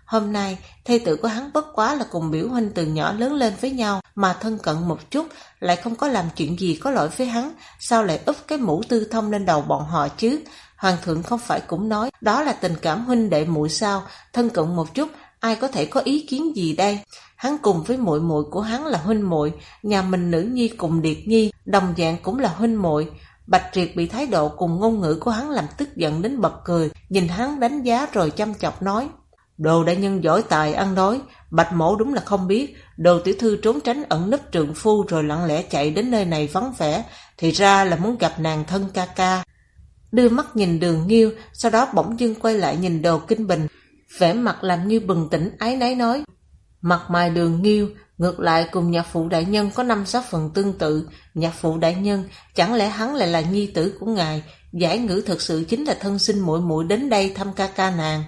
Speaker 1: Hôm nay, thê tử của hắn bất quá là cùng biểu huynh từ nhỏ lớn lên với nhau mà thân cận một chút, lại không có làm chuyện gì có lỗi với hắn, sao lại úp cái mũ tư thông lên đầu bọn họ chứ? Hoàng thượng không phải cũng nói đó là tình cảm huynh đệ muội sao? Thân cận một chút, ai có thể có ý kiến gì đây? Hắn cùng với muội muội của hắn là huynh muội, nhà mình nữ nhi cùng Điệt Nhi đồng dạng cũng là huynh muội. Bạch Triệt bị thái độ cùng ngôn ngữ của hắn làm tức giận đến bật cười, nhìn hắn đánh giá rồi chăm chọc nói: Đồ đại nhân giỏi tài ăn nói, Bạch mổ đúng là không biết, Đồ tiểu thư trốn tránh ẩn nấp trượng phu rồi lặng lẽ chạy đến nơi này vắng vẻ, thì ra là muốn gặp nàng thân ca ca. Đưa mắt nhìn Đường Nghiêu, sau đó bỗng dưng quay lại nhìn Đồ Kinh Bình, vẻ mặt làm như bừng tỉnh áy náy nói: Mặt mày Đường Nghiêu ngược lại cùng nhạc phụ đại nhân có 5-6 phần tương tự. Nhạc phụ đại nhân, chẳng lẽ hắn lại là nhi tử của ngài? Giải ngữ thực sự chính là thân sinh muội muội đến đây thăm ca ca nàng.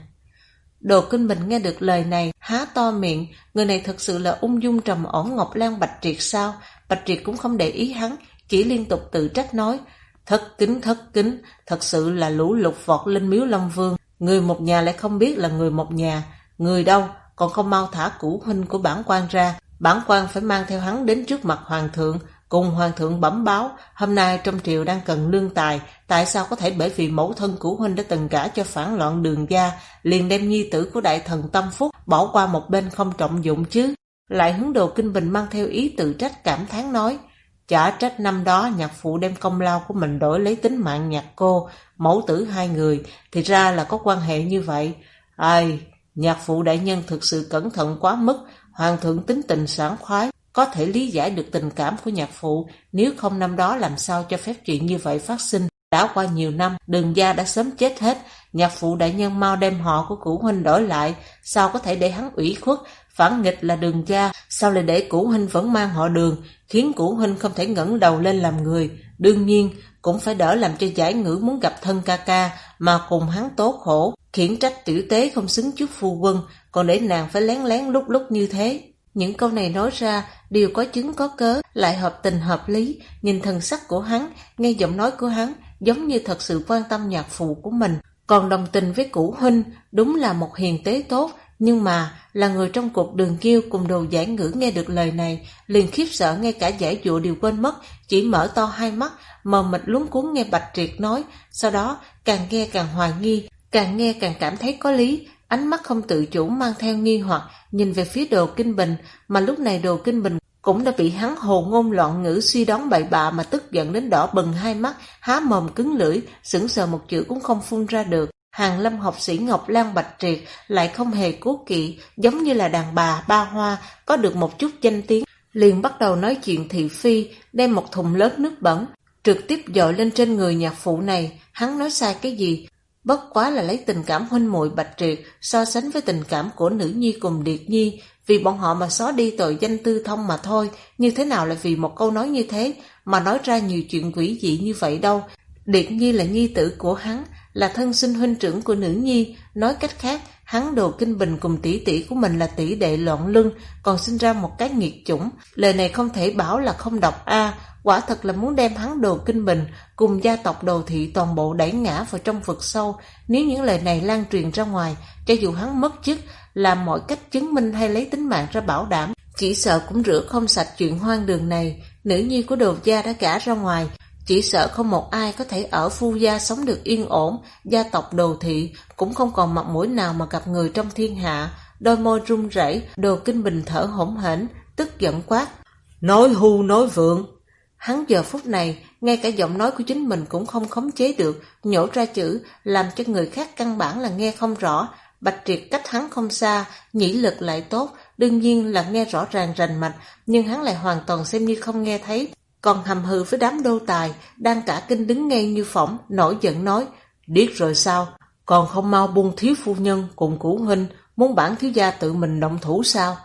Speaker 1: Đồ Kinh Bình nghe được lời này há to miệng, người này thật sự là ung dung trầm ổn Ngọc Lan Bạch Triệt sao? Bạch Triệt cũng không để ý hắn, chỉ liên tục tự trách nói: thất kính, thật sự là lũ lụt vọt lên miếu Long Vương, người một nhà lại không biết là người một nhà. Người đâu, còn không mau thả cửu huynh của bản quan ra, bản quan phải mang theo hắn đến trước mặt hoàng thượng, cùng hoàng thượng bẩm báo, hôm nay trong triều đang cần lương tài, tại sao có thể bởi vì mẫu thân cửu huynh đã từng gả cho phản loạn Đường gia, liền đem nhi tử của đại thần Tâm Phúc bỏ qua một bên không trọng dụng chứ? Lại hướng Đồ Kinh Bình mang theo ý tự trách cảm thán nói: chả trách năm đó nhạc phụ đem công lao của mình đổi lấy tính mạng nhạc cô, mẫu tử hai người, thì ra là có quan hệ như vậy. Ai, nhạc phụ đại nhân thực sự cẩn thận quá mức, hoàng thượng tính tình sảng khoái, có thể lý giải được tình cảm của nhạc phụ, nếu không năm đó làm sao cho phép chuyện như vậy phát sinh. Đã qua nhiều năm, Đường gia đã sớm chết hết, nhạc phụ đại nhân mau đem họ của cửu huynh đổi lại, sao có thể để hắn ủy khuất, phản nghịch là Đường gia, sao lại để cửu huynh vẫn mang họ Đường, khiến cửu huynh không thể ngẩng đầu lên làm người. Đương nhiên, cũng phải đỡ làm cho Giải Ngữ muốn gặp thân ca ca, mà cùng hắn tố khổ, khiển trách tiểu tế không xứng trước phu quân, còn để nàng phải lén lén lúc lúc như thế. Những câu này nói ra đều có chứng có cớ, lại hợp tình hợp lý. Nhìn thần sắc của hắn, nghe giọng nói của hắn, giống như thật sự quan tâm nhạc phụ của mình, còn đồng tình với cửu huynh, đúng là một hiền tế tốt. Nhưng mà là người trong cuộc Đường Kiêu cùng Đồ Giải Ngữ nghe được lời này, liền khiếp sợ, ngay cả giải dụa đều quên mất, chỉ mở to hai mắt, mờ mịt luống cuống nghe Bạch Triệt nói. Sau đó càng nghe càng hoài nghi, càng nghe càng cảm thấy có lý, ánh mắt không tự chủ mang theo nghi hoặc nhìn về phía Đồ Kinh Bình, mà lúc này Đồ Kinh Bình cũng đã bị hắn hồ ngôn loạn ngữ suy đoán bậy bạ mà tức giận đến đỏ bừng hai mắt, há mồm cứng lưỡi, sững sờ một chữ cũng không phun ra được. Hàn Lâm học sĩ Ngọc Lan Bạch Triệt lại không hề cố kỵ, giống như là đàn bà ba hoa, có được một chút danh tiếng, liền bắt đầu nói chuyện thị phi, đem một thùng lớn nước bẩn trực tiếp dội lên trên người nhạc phụ này. Hắn nói sai cái gì? Bất quá là lấy tình cảm huynh muội Bạch Triệt so sánh với tình cảm của nữ nhi cùng Điệt Nhi, vì bọn họ mà xóa đi tội danh tư thông mà thôi. Như thế nào lại vì một câu nói như thế mà nói ra nhiều chuyện quỷ dị như vậy đâu? Điệt Nhi là nhi tử của hắn, là thân sinh huynh trưởng của nữ nhi. Nói cách khác, hắn Đồ Kinh Bình cùng tỷ tỷ của mình là tỷ đệ loạn lưng, còn sinh ra một cái nghiệt chủng. Lời này không thể bảo là không độc a, quả thật là muốn đem hắn Đồ Kinh Bình cùng gia tộc Đồ Thị toàn bộ đẩy ngã vào trong vực sâu. Nếu những lời này lan truyền ra ngoài, cho dù hắn mất chức, làm mọi cách chứng minh hay lấy tính mạng ra bảo đảm, chỉ sợ cũng rửa không sạch chuyện hoang đường này. Nữ nhi của Đồ gia đã gả ra ngoài, chỉ sợ không một ai có thể ở Phu gia sống được yên ổn. Gia tộc Đồ Thị cũng không còn mặt mũi nào mà gặp người trong thiên hạ. Đôi môi run rẩy, Đồ Kinh Bình thở hổn hển, tức giận quát: nói hưu nói vượng. Hắn giờ phút này, ngay cả giọng nói của chính mình cũng không khống chế được, nhổ ra chữ, làm cho người khác căn bản là nghe không rõ. Bạch Triệt cách hắn không xa, nhĩ lực lại tốt, đương nhiên là nghe rõ ràng rành mạch, nhưng hắn lại hoàn toàn xem như không nghe thấy, còn hầm hừ với đám đô tài, đang cả kinh đứng ngay như phỏng, nổi giận nói: điếc rồi sao? Còn không mau buông thiếu phu nhân cùng cửu huynh, muốn bản thiếu gia tự mình động thủ sao?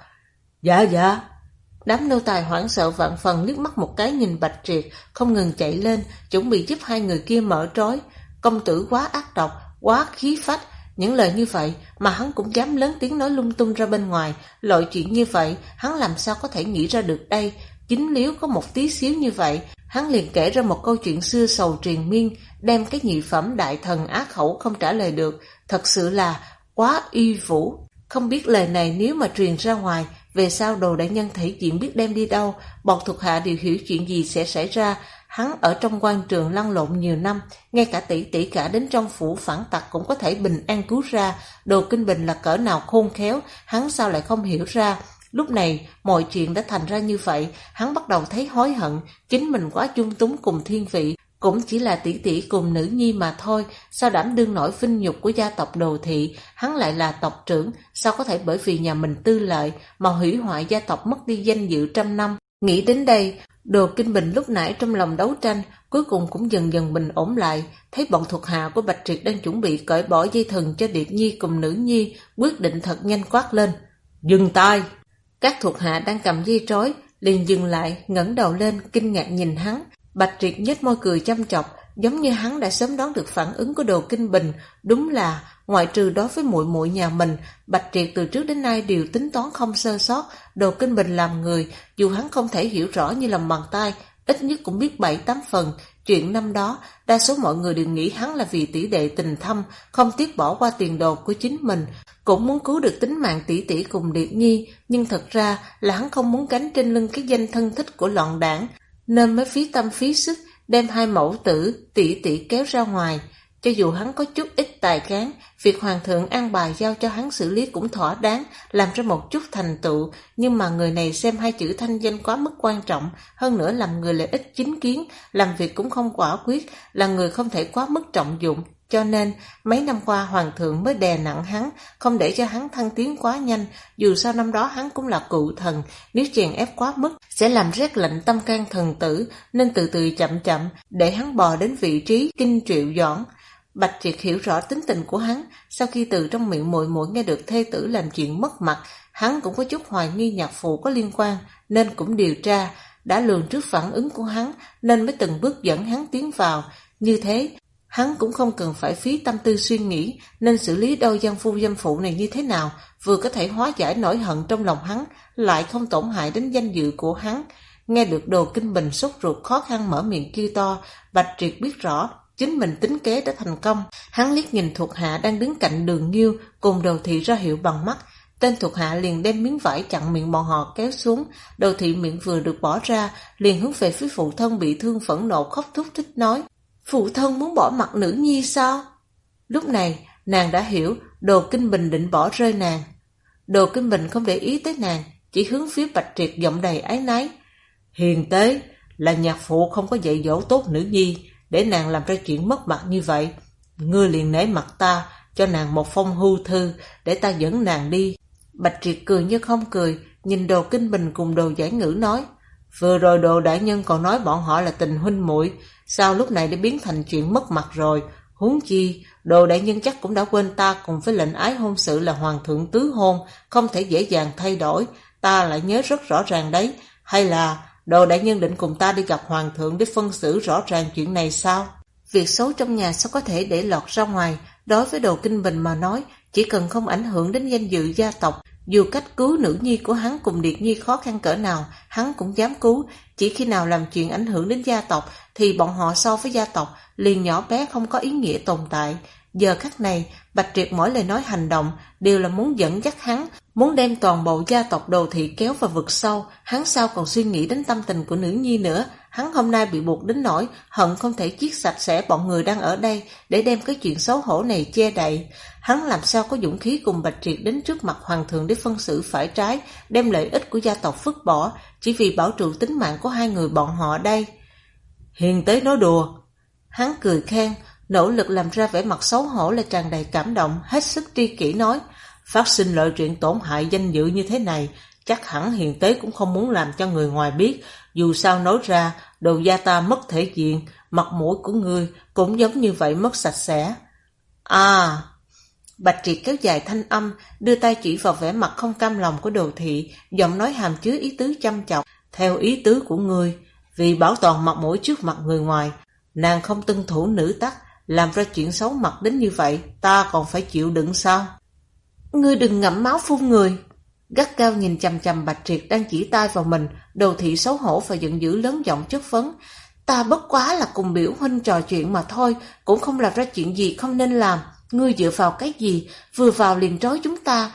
Speaker 1: Dạ. Đám nô tài hoảng sợ vạn phần, liếc mắt một cái nhìn Bạch Triệt, không ngừng chạy lên, chuẩn bị giúp hai người kia mở trói. Công tử quá ác độc, quá khí phách. Những lời như vậy mà hắn cũng dám lớn tiếng nói lung tung ra bên ngoài. Loại chuyện như vậy hắn làm sao có thể nghĩ ra được đây? Chính nếu có một tí xíu như vậy, hắn liền kể ra một câu chuyện xưa sầu triền miên, đem cái nhị phẩm đại thần á khẩu không trả lời được. Thật sự là quá uy vũ. Không biết lời này nếu mà truyền ra ngoài, về sau Đồ đại nhân thể diện biết đem đi đâu, bọn thuộc hạ đều hiểu chuyện gì sẽ xảy ra. Hắn ở trong quan trường lăn lộn nhiều năm, ngay cả tỷ tỷ cả đến trong phủ phản tặc cũng có thể bình an cứu ra. Đồ Kinh Bình là cỡ nào khôn khéo, hắn sao lại không hiểu ra. Lúc này mọi chuyện đã thành ra như vậy, hắn bắt đầu thấy hối hận, chính mình quá dung túng cùng thiên vị, cũng chỉ là tỷ tỷ cùng nữ nhi mà thôi, sao đảm đương nổi vinh nhục của gia tộc Đồ thị, hắn lại là tộc trưởng, sao có thể bởi vì nhà mình tư lợi mà hủy hoại gia tộc mất đi danh dự trăm năm. Nghĩ đến đây, Đồ Kinh Bình lúc nãy trong lòng đấu tranh, cuối cùng cũng dần dần bình ổn lại, thấy bọn thuộc hạ của Bạch Triệt đang chuẩn bị cởi bỏ dây thừng cho Điệp Nhi cùng nữ nhi, quyết định thật nhanh quát lên: "Dừng tay!" Các thuộc hạ đang cầm dây trói liền dừng lại, ngẩng đầu lên kinh ngạc nhìn hắn. Bạch Triệt nhếch môi cười chăm chọc, giống như hắn đã sớm đoán được phản ứng của Đồ Kinh Bình. Đúng là ngoại trừ đối với muội muội nhà mình, Bạch Triệt từ trước đến nay đều tính toán không sơ sót. Đồ Kinh Bình làm người, dù hắn không thể hiểu rõ như lòng bàn tay, ít nhất cũng biết 7-8 phần. Chuyện năm đó, đa số mọi người đều nghĩ hắn là vì tỷ đệ tình thâm, không tiếc bỏ qua tiền đồ của chính mình, cũng muốn cứu được tính mạng tỷ tỷ cùng Điệp Nhi, nhưng thật ra là hắn không muốn gánh trên lưng cái danh thân thích của loạn đảng, nên mới phí tâm phí sức đem hai mẫu tử tỷ tỷ kéo ra ngoài. Cho dù hắn có chút ít tài cán, việc hoàng thượng an bài giao cho hắn xử lý cũng thỏa đáng, làm ra một chút thành tựu, nhưng mà người này xem hai chữ thanh danh quá mức quan trọng, hơn nữa làm người lợi ích chính kiến, làm việc cũng không quả quyết, là người không thể quá mức trọng dụng. Cho nên, mấy năm qua hoàng thượng mới đè nặng hắn, không để cho hắn thăng tiến quá nhanh, dù sao năm đó hắn cũng là cựu thần, nếu chèn ép quá mức sẽ làm rét lạnh tâm can thần tử, nên từ từ chậm chậm để hắn bò đến vị trí kinh triệu doãn. Bạch Triệt hiểu rõ tính tình của hắn, sau khi từ trong miệng muội muội nghe được thê tử làm chuyện mất mặt, hắn cũng có chút hoài nghi nhạc phụ có liên quan, nên cũng điều tra, đã lường trước phản ứng của hắn nên mới từng bước dẫn hắn tiến vào. Như thế, hắn cũng không cần phải phí tâm tư suy nghĩ nên xử lý đôi dâm phu dâm phụ này như thế nào, vừa có thể hóa giải nỗi hận trong lòng hắn, lại không tổn hại đến danh dự của hắn. Nghe được Đồ Kinh Bình sốt ruột khó khăn mở miệng kêu to, Bạch Triệt biết rõ chính mình tính kế đã thành công. Hắn liếc nhìn thuộc hạ đang đứng cạnh Đường Nghiêu cùng Đồ thị ra hiệu bằng mắt. Tên thuộc hạ liền đem miếng vải chặn miệng bọn họ kéo xuống. Đồ thị miệng vừa được bỏ ra, liền hướng về phía phụ thân bị thương phẫn nộ khóc thúc thích nói: "Phụ thân muốn bỏ mặt nữ nhi sao?" Lúc này nàng đã hiểu Đồ Kinh Bình định bỏ rơi nàng. Đồ Kinh Bình không để ý tới nàng, chỉ hướng phía Bạch Triệt giọng đầy áy náy: "Hiền tế, là nhạc phụ không có dạy dỗ tốt nữ nhi, để nàng làm ra chuyện mất mặt như vậy. Ngươi liền nể mặt ta, cho nàng một phong hưu thư, để ta dẫn nàng đi." Bạch Triệt cười như không cười, nhìn Đồ Kinh Bình cùng Đồ Giải Ngữ nói: "Vừa rồi Đồ đại nhân còn nói bọn họ là tình huynh muội, sao lúc này đã biến thành chuyện mất mặt rồi? Huống chi, Đồ đại nhân chắc cũng đã quên ta cùng với lệnh ái hôn sự là hoàng thượng tứ hôn, không thể dễ dàng thay đổi, ta lại nhớ rất rõ ràng đấy. Hay là Đồ đại nhân định cùng ta đi gặp hoàng thượng để phân xử rõ ràng chuyện này sao?" Việc xấu trong nhà sao có thể để lọt ra ngoài? Đối với Đồ Kinh Bình mà nói, chỉ cần không ảnh hưởng đến danh dự gia tộc, dù cách cứu nữ nhi của hắn cùng Điệp Nhi khó khăn cỡ nào, hắn cũng dám cứu. Chỉ khi nào làm chuyện ảnh hưởng đến gia tộc, thì bọn họ so với gia tộc liền nhỏ bé không có ý nghĩa tồn tại. Giờ khắc này, Bạch Triệt mỗi lời nói hành động đều là muốn dẫn dắt hắn, muốn đem toàn bộ gia tộc Đồ thị kéo vào vực sâu. Hắn sao còn suy nghĩ đến tâm tình của nữ nhi nữa. Hắn hôm nay bị buộc đến nỗi hận không thể giết sạch sẽ bọn người đang ở đây để đem cái chuyện xấu hổ này che đậy. Hắn làm sao có dũng khí cùng Bạch Triệt đến trước mặt hoàng thượng để phân xử phải trái, đem lợi ích của gia tộc vứt bỏ, chỉ vì bảo trụ tính mạng của hai người bọn họ đây. Hiền tế nói đùa. Hắn cười khen, nỗ lực làm ra vẻ mặt xấu hổ là tràn đầy cảm động, hết sức tri kỷ nói: "Phát sinh loại chuyện tổn hại danh dự như thế này, chắc hẳn hiền tế cũng không muốn làm cho người ngoài biết. Dù sao nói ra, Đồ gia ta mất thể diện, mặt mũi của ngươi cũng giống như vậy mất sạch sẽ." À! Bạch Triệt kéo dài thanh âm, đưa tay chỉ vào vẻ mặt không cam lòng của Đồ thị, giọng nói hàm chứa ý tứ chăm chọc: "Theo ý tứ của ngươi, vì bảo toàn mặt mũi trước mặt người ngoài, nàng không tuân thủ nữ tắc, làm ra chuyện xấu mặt đến như vậy, ta còn phải chịu đựng sao?" "Ngươi đừng ngậm máu phun người." Gắt cao nhìn chằm chằm Bạch Triệt đang chỉ tay vào mình, Đồ thị xấu hổ và giận dữ lớn giọng chất vấn: "Ta bất quá là cùng biểu huynh trò chuyện mà thôi, cũng không làm ra chuyện gì không nên làm. Ngươi dựa vào cái gì, vừa vào liền trói chúng ta?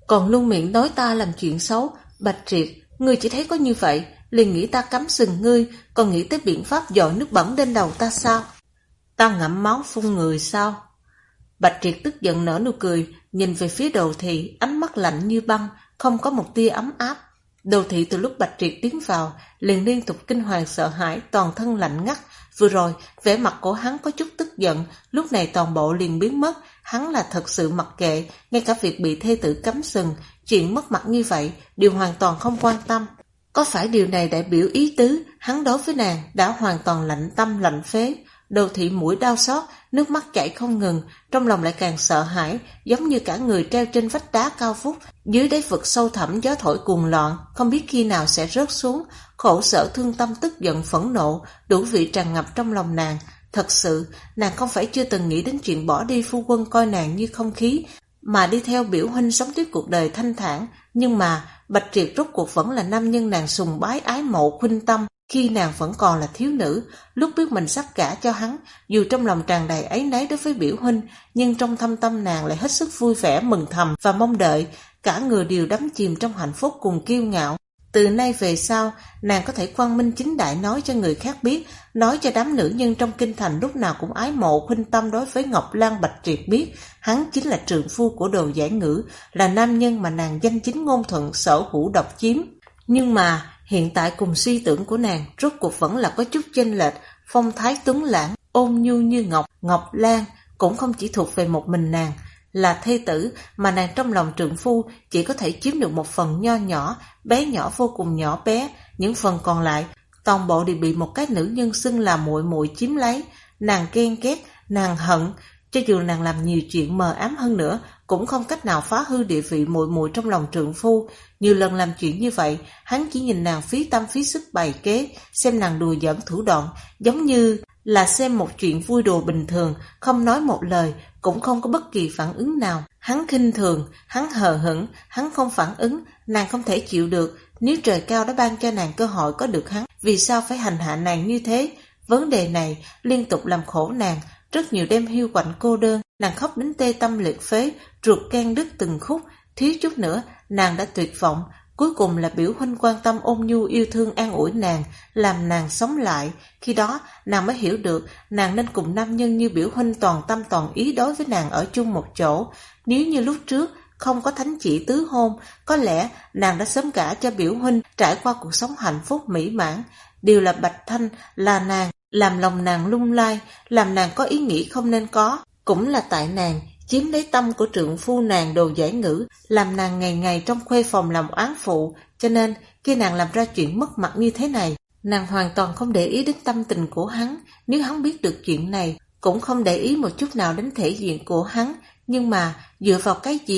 Speaker 1: còn luôn miệng nói ta làm chuyện xấu. Bạch Triệt, ngươi chỉ thấy có như vậy, liền nghĩ ta cắm sừng ngươi, còn nghĩ tới biện pháp dội nước bẩn lên đầu ta sao? Ta ngậm máu phun người sao? Bạch Triệt tức giận nở nụ cười, nhìn về phía Đồ Thị, ánh mắt lạnh như băng, không có một tia ấm áp. Đồ Thị từ lúc Bạch Triệt tiến vào, liền liên tục kinh hoàng sợ hãi, toàn thân lạnh ngắt. Vừa rồi, vẻ mặt của hắn có chút tức giận, lúc này toàn bộ liền biến mất. Hắn là thật sự mặc kệ, ngay cả việc bị thê tử cắm sừng, chuyện mất mặt như vậy, đều hoàn toàn không quan tâm. Có phải điều này đại biểu ý tứ, hắn đối với nàng đã hoàn toàn lạnh tâm lạnh phế. Đồ Thị mũi đau xót, nước mắt chảy không ngừng, trong lòng lại càng sợ hãi, giống như cả người treo trên vách đá cao vút, dưới đáy vực sâu thẳm gió thổi cuồng loạn, không biết khi nào sẽ rớt xuống. Khổ sở thương tâm tức giận phẫn nộ, đủ vị tràn ngập trong lòng nàng. Thật sự, nàng không phải chưa từng nghĩ đến chuyện bỏ đi phu quân coi nàng như không khí, mà đi theo biểu huynh sống tiếp cuộc đời thanh thản. Nhưng mà, Bạch Triệt rốt cuộc vẫn là nam nhân nàng sùng bái ái mộ khuynh tâm, khi nàng vẫn còn là thiếu nữ. Lúc biết mình sắp gả cho hắn, dù trong lòng tràn đầy áy náy đối với biểu huynh, nhưng trong thâm tâm nàng lại hết sức vui vẻ mừng thầm và mong đợi. Cả người đều đắm chìm trong hạnh phúc cùng kiêu ngạo. Từ nay về sau, nàng có thể quang minh chính đại nói cho người khác biết, nói cho đám nữ nhân trong kinh thành lúc nào cũng ái mộ khuynh tâm đối với Ngọc Lan Bạch Triệt biết, hắn chính là trượng phu của Đồ Giải Ngữ, là nam nhân mà nàng danh chính ngôn thuận sở hữu độc chiếm. Nhưng mà, hiện tại cùng suy tưởng của nàng rốt cuộc vẫn là có chút chênh lệch. Phong thái tuấn lãng, ôn nhu như Ngọc Lan cũng không chỉ thuộc về một mình nàng, là thê tử mà nàng trong lòng trượng phu chỉ có thể chiếm được một phần nho nhỏ, bé nhỏ vô cùng nhỏ bé, những phần còn lại toàn bộ đều bị một cái nữ nhân xưng là muội muội chiếm lấy. Nàng ghen ghét, nàng hận, cho dù nàng làm nhiều chuyện mờ ám hơn nữa cũng không cách nào phá hư địa vị muội muội trong lòng trượng phu. Nhiều lần làm chuyện như vậy, hắn chỉ nhìn nàng phí tâm phí sức bày kế, xem nàng đùa giỡn thủ đoạn, giống như là xem một chuyện vui đùa bình thường, không nói một lời, cũng không có bất kỳ phản ứng nào. Hắn khinh thường, hắn hờ hững, hắn không phản ứng, nàng không thể chịu được. Nếu trời cao đã ban cho nàng cơ hội có được hắn, vì sao phải hành hạ nàng như thế? Vấn đề này liên tục làm khổ nàng, rất nhiều đêm hiu quạnh cô đơn, nàng khóc đến tê tâm liệt phế, ruột gan đứt từng khúc, thiếu chút nữa nàng đã tuyệt vọng. Cuối cùng là biểu huynh quan tâm ôn nhu yêu thương an ủi nàng, làm nàng sống lại. Khi đó nàng mới hiểu được nàng nên cùng nam nhân như biểu huynh toàn tâm toàn ý đối với nàng ở chung một chỗ. Nếu như lúc trước không có thánh chỉ tứ hôn, có lẽ nàng đã sớm gả cho biểu huynh, trải qua cuộc sống hạnh phúc mỹ mãn. Điều là Bạch Thanh, là nàng làm lòng nàng lung lay, làm nàng có ý nghĩ không nên có. Cũng là tại nàng chiếm lấy tâm của trượng phu nàng Đồ Giải Ngữ, làm nàng ngày ngày trong khuê phòng làm oán phụ, cho nên khi nàng làm ra chuyện mất mặt như thế này, nàng hoàn toàn không để ý đến tâm tình của hắn. Nếu hắn biết được chuyện này, cũng không để ý một chút nào đến thể diện của hắn. Nhưng mà dựa vào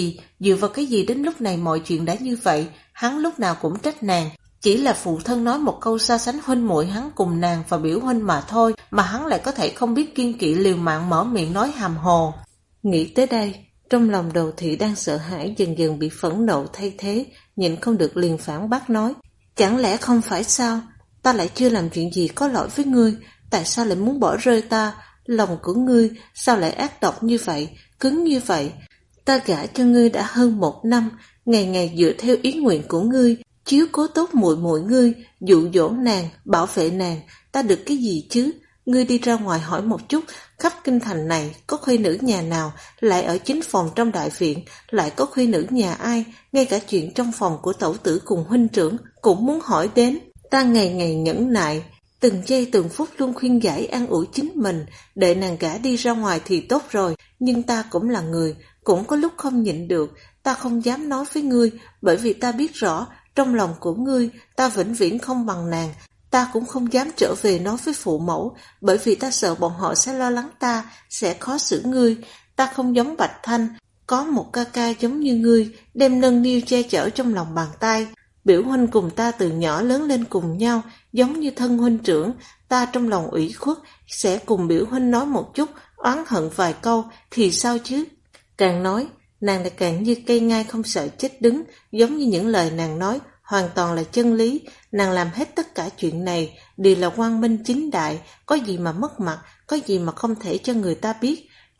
Speaker 1: cái gì đến lúc này mọi chuyện đã như vậy? Hắn lúc nào cũng trách nàng, chỉ là phụ thân nói một câu so sánh huynh muội hắn cùng nàng và biểu huynh mà thôi, mà hắn lại có thể không biết kiêng kỵ liều mạng mở miệng nói hàm hồ. Nghĩ tới đây, trong lòng Đồ Thị đang sợ hãi dần dần bị phẫn nộ thay thế, nhịn không được liền phản bác nói: chẳng lẽ không phải sao? Ta lại chưa làm chuyện gì có lỗi với ngươi, tại sao lại muốn bỏ rơi ta? Lòng của ngươi sao lại ác độc như vậy, cứng như vậy? Ta gả cho ngươi đã hơn 1 năm, ngày ngày dựa theo ý nguyện của ngươi, chiếu cố tốt muội muội ngươi, dụ dỗ nàng, bảo vệ nàng, ta được cái gì chứ? Ngươi đi ra ngoài hỏi một chút, khắp kinh thành này có khuê nữ nhà nào lại ở chính phòng trong đại viện, lại có khuê nữ nhà ai, ngay cả chuyện trong phòng của tẩu tử cùng huynh trưởng cũng muốn hỏi đến. Ta ngày ngày nhẫn nại, từng giây từng phút luôn khuyên giải an ủi chính mình, để nàng gả đi ra ngoài thì tốt rồi, nhưng ta cũng là người, cũng có lúc không nhịn được, ta không dám nói với ngươi, bởi vì ta biết rõ, trong lòng của ngươi, ta vĩnh viễn không bằng nàng. Ta cũng không dám trở về nói với phụ mẫu, bởi vì ta sợ bọn họ sẽ lo lắng ta, sẽ khó xử ngươi. Ta không giống Bạch Thanh, có một ca ca giống như ngươi, đem nâng niu che chở trong lòng bàn tay. Biểu huynh cùng ta từ nhỏ lớn lên cùng nhau, giống như thân huynh trưởng, ta trong lòng ủy khuất, sẽ cùng biểu huynh nói một chút, oán hận vài câu, thì sao chứ? Càng nói, nàng lại càng như cây ngai không sợ chết đứng, giống như những lời nàng nói hoàn toàn là chân lý. Nàng làm hết tất cả chuyện này đều là quang minh chính đại, có gì mà mất mặt, có gì mà không thể cho người ta biết.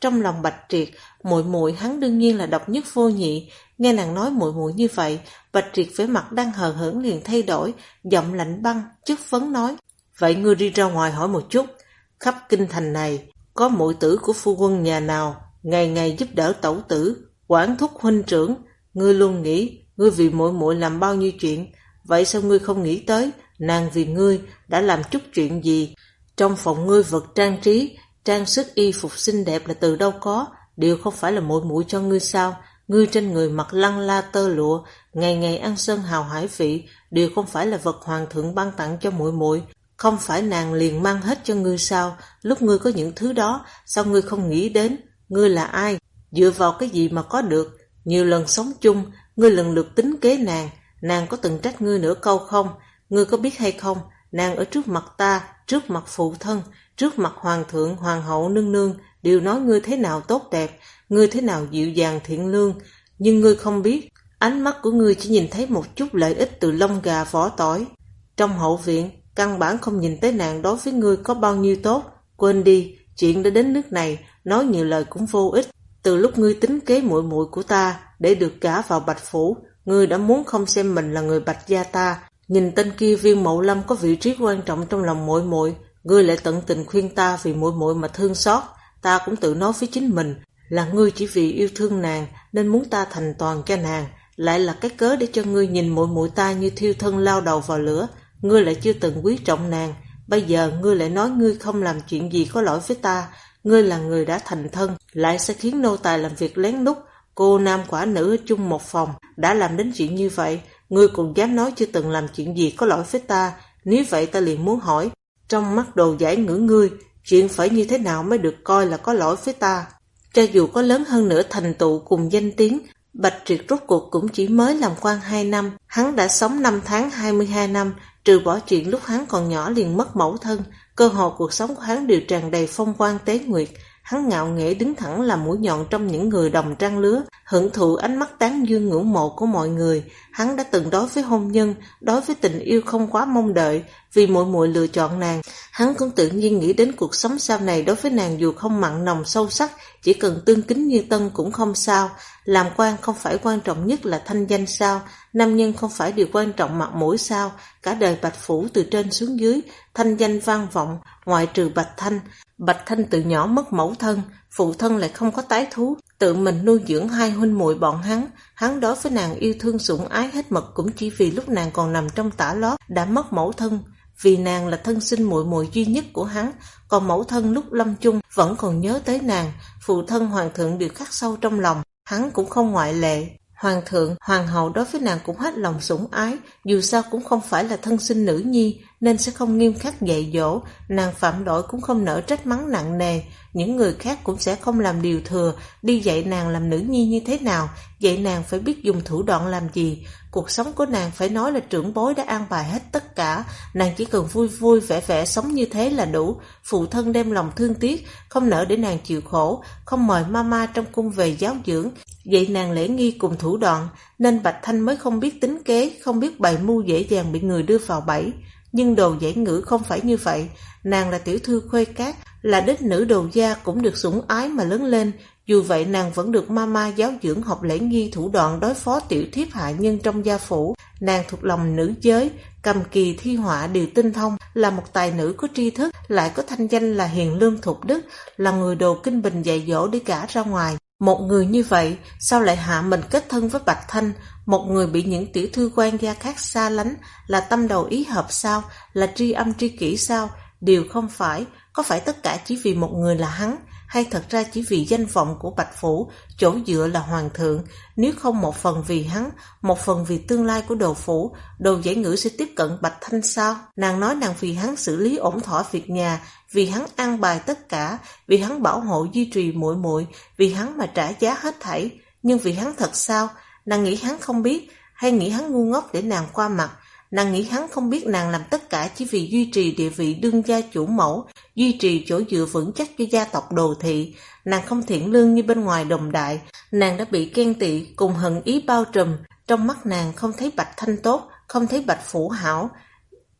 Speaker 1: Trong lòng Bạch Triệt, muội muội hắn đương nhiên là độc nhất vô nhị. Nghe nàng nói muội muội như vậy, Bạch Triệt vẻ mặt đang hờ hững liền thay đổi, giọng lạnh băng, chất vấn nói: "Vậy ngươi đi ra ngoài hỏi một chút, khắp kinh thành này có muội tử của phu quân nhà nào ngày ngày giúp đỡ tẩu tử, quản thúc huynh trưởng? Ngươi luôn nghĩ ngươi vì muội muội làm bao nhiêu chuyện, vậy sao ngươi không nghĩ tới nàng vì ngươi đã làm chút chuyện gì? Trong phòng ngươi vật trang trí, trang sức y phục xinh đẹp là từ đâu có, đều không phải là muội muội cho ngươi sao? Ngươi trên người mặc lăng la tơ lụa, ngày ngày ăn sơn hào hải vị, đều không phải là vật hoàng thượng ban tặng cho muội muội, không phải nàng liền mang hết cho ngươi sao? Lúc ngươi có những thứ đó, sao ngươi không nghĩ đến ngươi là ai, dựa vào cái gì mà có được? Nhiều lần sống chung, ngươi lần lượt tính kế nàng có từng trách ngươi nửa câu không? Ngươi có biết hay không, nàng ở trước mặt ta, trước mặt phụ thân, trước mặt hoàng thượng, hoàng hậu nương nương đều nói ngươi thế nào tốt đẹp, ngươi thế nào dịu dàng thiện lương, nhưng ngươi không biết, ánh mắt của ngươi chỉ nhìn thấy một chút lợi ích từ lông gà vỏ tỏi. Trong hậu viện, căn bản không nhìn tới nàng đối với ngươi có bao nhiêu tốt. Quên đi, chuyện đã đến nước này, nói nhiều lời cũng vô ích. Từ lúc ngươi tính kế muội muội của ta để được gả vào Bạch phủ, ngươi đã muốn không xem mình là người Bạch gia ta. Nhìn tên kia Viên Mậu Lâm có vị trí quan trọng trong lòng muội muội, ngươi lại tận tình khuyên ta vì muội muội mà thương xót. Ta cũng tự nói với chính mình là ngươi chỉ vì yêu thương nàng nên muốn ta thành toàn cho nàng, lại là cái cớ để cho ngươi nhìn muội muội ta như thiêu thân lao đầu vào lửa. Ngươi lại chưa từng quý trọng nàng, bây giờ ngươi lại nói ngươi không làm chuyện gì có lỗi với ta. Ngươi là người đã thành thân, lại sẽ khiến nô tài làm việc lén lút, cô nam quả nữ ở chung một phòng, đã làm đến chuyện như vậy, ngươi còn dám nói chưa từng làm chuyện gì có lỗi với ta? Nếu vậy ta liền muốn hỏi, trong mắt Đồ Giải Ngữ ngươi, chuyện phải như thế nào mới được coi là có lỗi với ta? Cho dù có lớn hơn nữa thành tựu cùng danh tiếng, Bạch Triệt rốt cuộc cũng chỉ mới làm quan 2 năm, hắn đã sống 5 tháng 22 năm, trừ bỏ chuyện lúc hắn còn nhỏ liền mất mẫu thân, cơ hội cuộc sống của hắn đều tràn đầy phong quang tế nguyệt. Hắn ngạo nghễ đứng thẳng làm mũi nhọn trong những người đồng trang lứa, hưởng thụ ánh mắt tán dương ngưỡng mộ của mọi người. Hắn đã từng đối với hôn nhân, đối với tình yêu không quá mong đợi, vì muội muội lựa chọn nàng. Hắn cũng tự nhiên nghĩ đến cuộc sống sau này đối với nàng dù không mặn nồng sâu sắc, chỉ cần tương kính như tân cũng không sao. Làm quan không phải quan trọng nhất là thanh danh sao? Nam nhân không phải điều quan trọng mặt mũi sao? Cả đời Bạch phủ từ trên xuống dưới, thanh danh vang vọng, ngoại trừ Bạch Thanh. Bạch Thanh từ nhỏ mất mẫu thân, phụ thân lại không có tái thú, tự mình nuôi dưỡng hai huynh muội bọn hắn đối với nàng yêu thương sủng ái hết mực cũng chỉ vì lúc nàng còn nằm trong tã lót đã mất mẫu thân, vì nàng là thân sinh muội muội duy nhất của hắn, còn mẫu thân lúc lâm chung vẫn còn nhớ tới nàng, phụ thân hoàng thượng đều khắc sâu trong lòng, hắn cũng không ngoại lệ. Hoàng thượng, hoàng hậu đối với nàng cũng hết lòng sủng ái, dù sao cũng không phải là thân sinh nữ nhi nên sẽ không nghiêm khắc dạy dỗ, nàng phạm lỗi cũng không nỡ trách mắng nặng nề, những người khác cũng sẽ không làm điều thừa, đi dạy nàng làm nữ nhi như thế nào, dạy nàng phải biết dùng thủ đoạn làm gì. Cuộc sống của nàng phải nói là trưởng bối đã an bài hết tất cả, nàng chỉ cần vui vui vẻ vẻ sống như thế là đủ. Phụ thân đem lòng thương tiếc, không nỡ để nàng chịu khổ, không mời mama trong cung về giáo dưỡng, dạy nàng lễ nghi cùng thủ đoạn, nên Bạch Thanh mới không biết tính kế, không biết bày mưu, dễ dàng bị người đưa vào bẫy. Nhưng Đồ Giải Ngữ không phải như vậy, nàng là tiểu thư khuê cát, là đích nữ Đồ gia cũng được sủng ái mà lớn lên, dù vậy nàng vẫn được mama giáo dưỡng học lễ nghi thủ đoạn đối phó tiểu thiếp hạ nhân trong gia phủ. Nàng thuộc lòng nữ giới, cầm kỳ thi họa đều tinh thông, là một tài nữ có tri thức, lại có thanh danh là hiền lương thục đức, là người Đồ Kinh Bình dạy dỗ để gả ra ngoài. Một người như vậy, sao lại hạ mình kết thân với Bạch Thanh? Một người bị những tiểu thư quan gia khác xa lánh, là tâm đầu ý hợp sao? Là tri âm tri kỷ sao? Điều không phải, có phải tất cả chỉ vì một người là hắn? Hay thật ra chỉ vì danh vọng của Bạch phủ, chỗ dựa là hoàng thượng? Nếu không một phần vì hắn, một phần vì tương lai của Đồ phủ, Đồ Giải Ngữ sẽ tiếp cận Bạch Thanh sao? Nàng nói nàng vì hắn xử lý ổn thỏa việc nhà, vì hắn an bài tất cả, vì hắn bảo hộ duy trì muội muội, vì hắn mà trả giá hết thảy. Nhưng vì hắn thật sao? Nàng nghĩ hắn không biết, hay nghĩ hắn ngu ngốc để nàng qua mặt? Nàng nghĩ hắn không biết nàng làm tất cả chỉ vì duy trì địa vị đương gia chủ mẫu, duy trì chỗ dựa vững chắc cho gia tộc Đồ thị. Nàng không thiện lương như bên ngoài đồng đại, nàng đã bị ghen tị cùng hận ý bao trùm. Trong mắt nàng không thấy Bạch Thanh tốt, không thấy Bạch phủ hảo.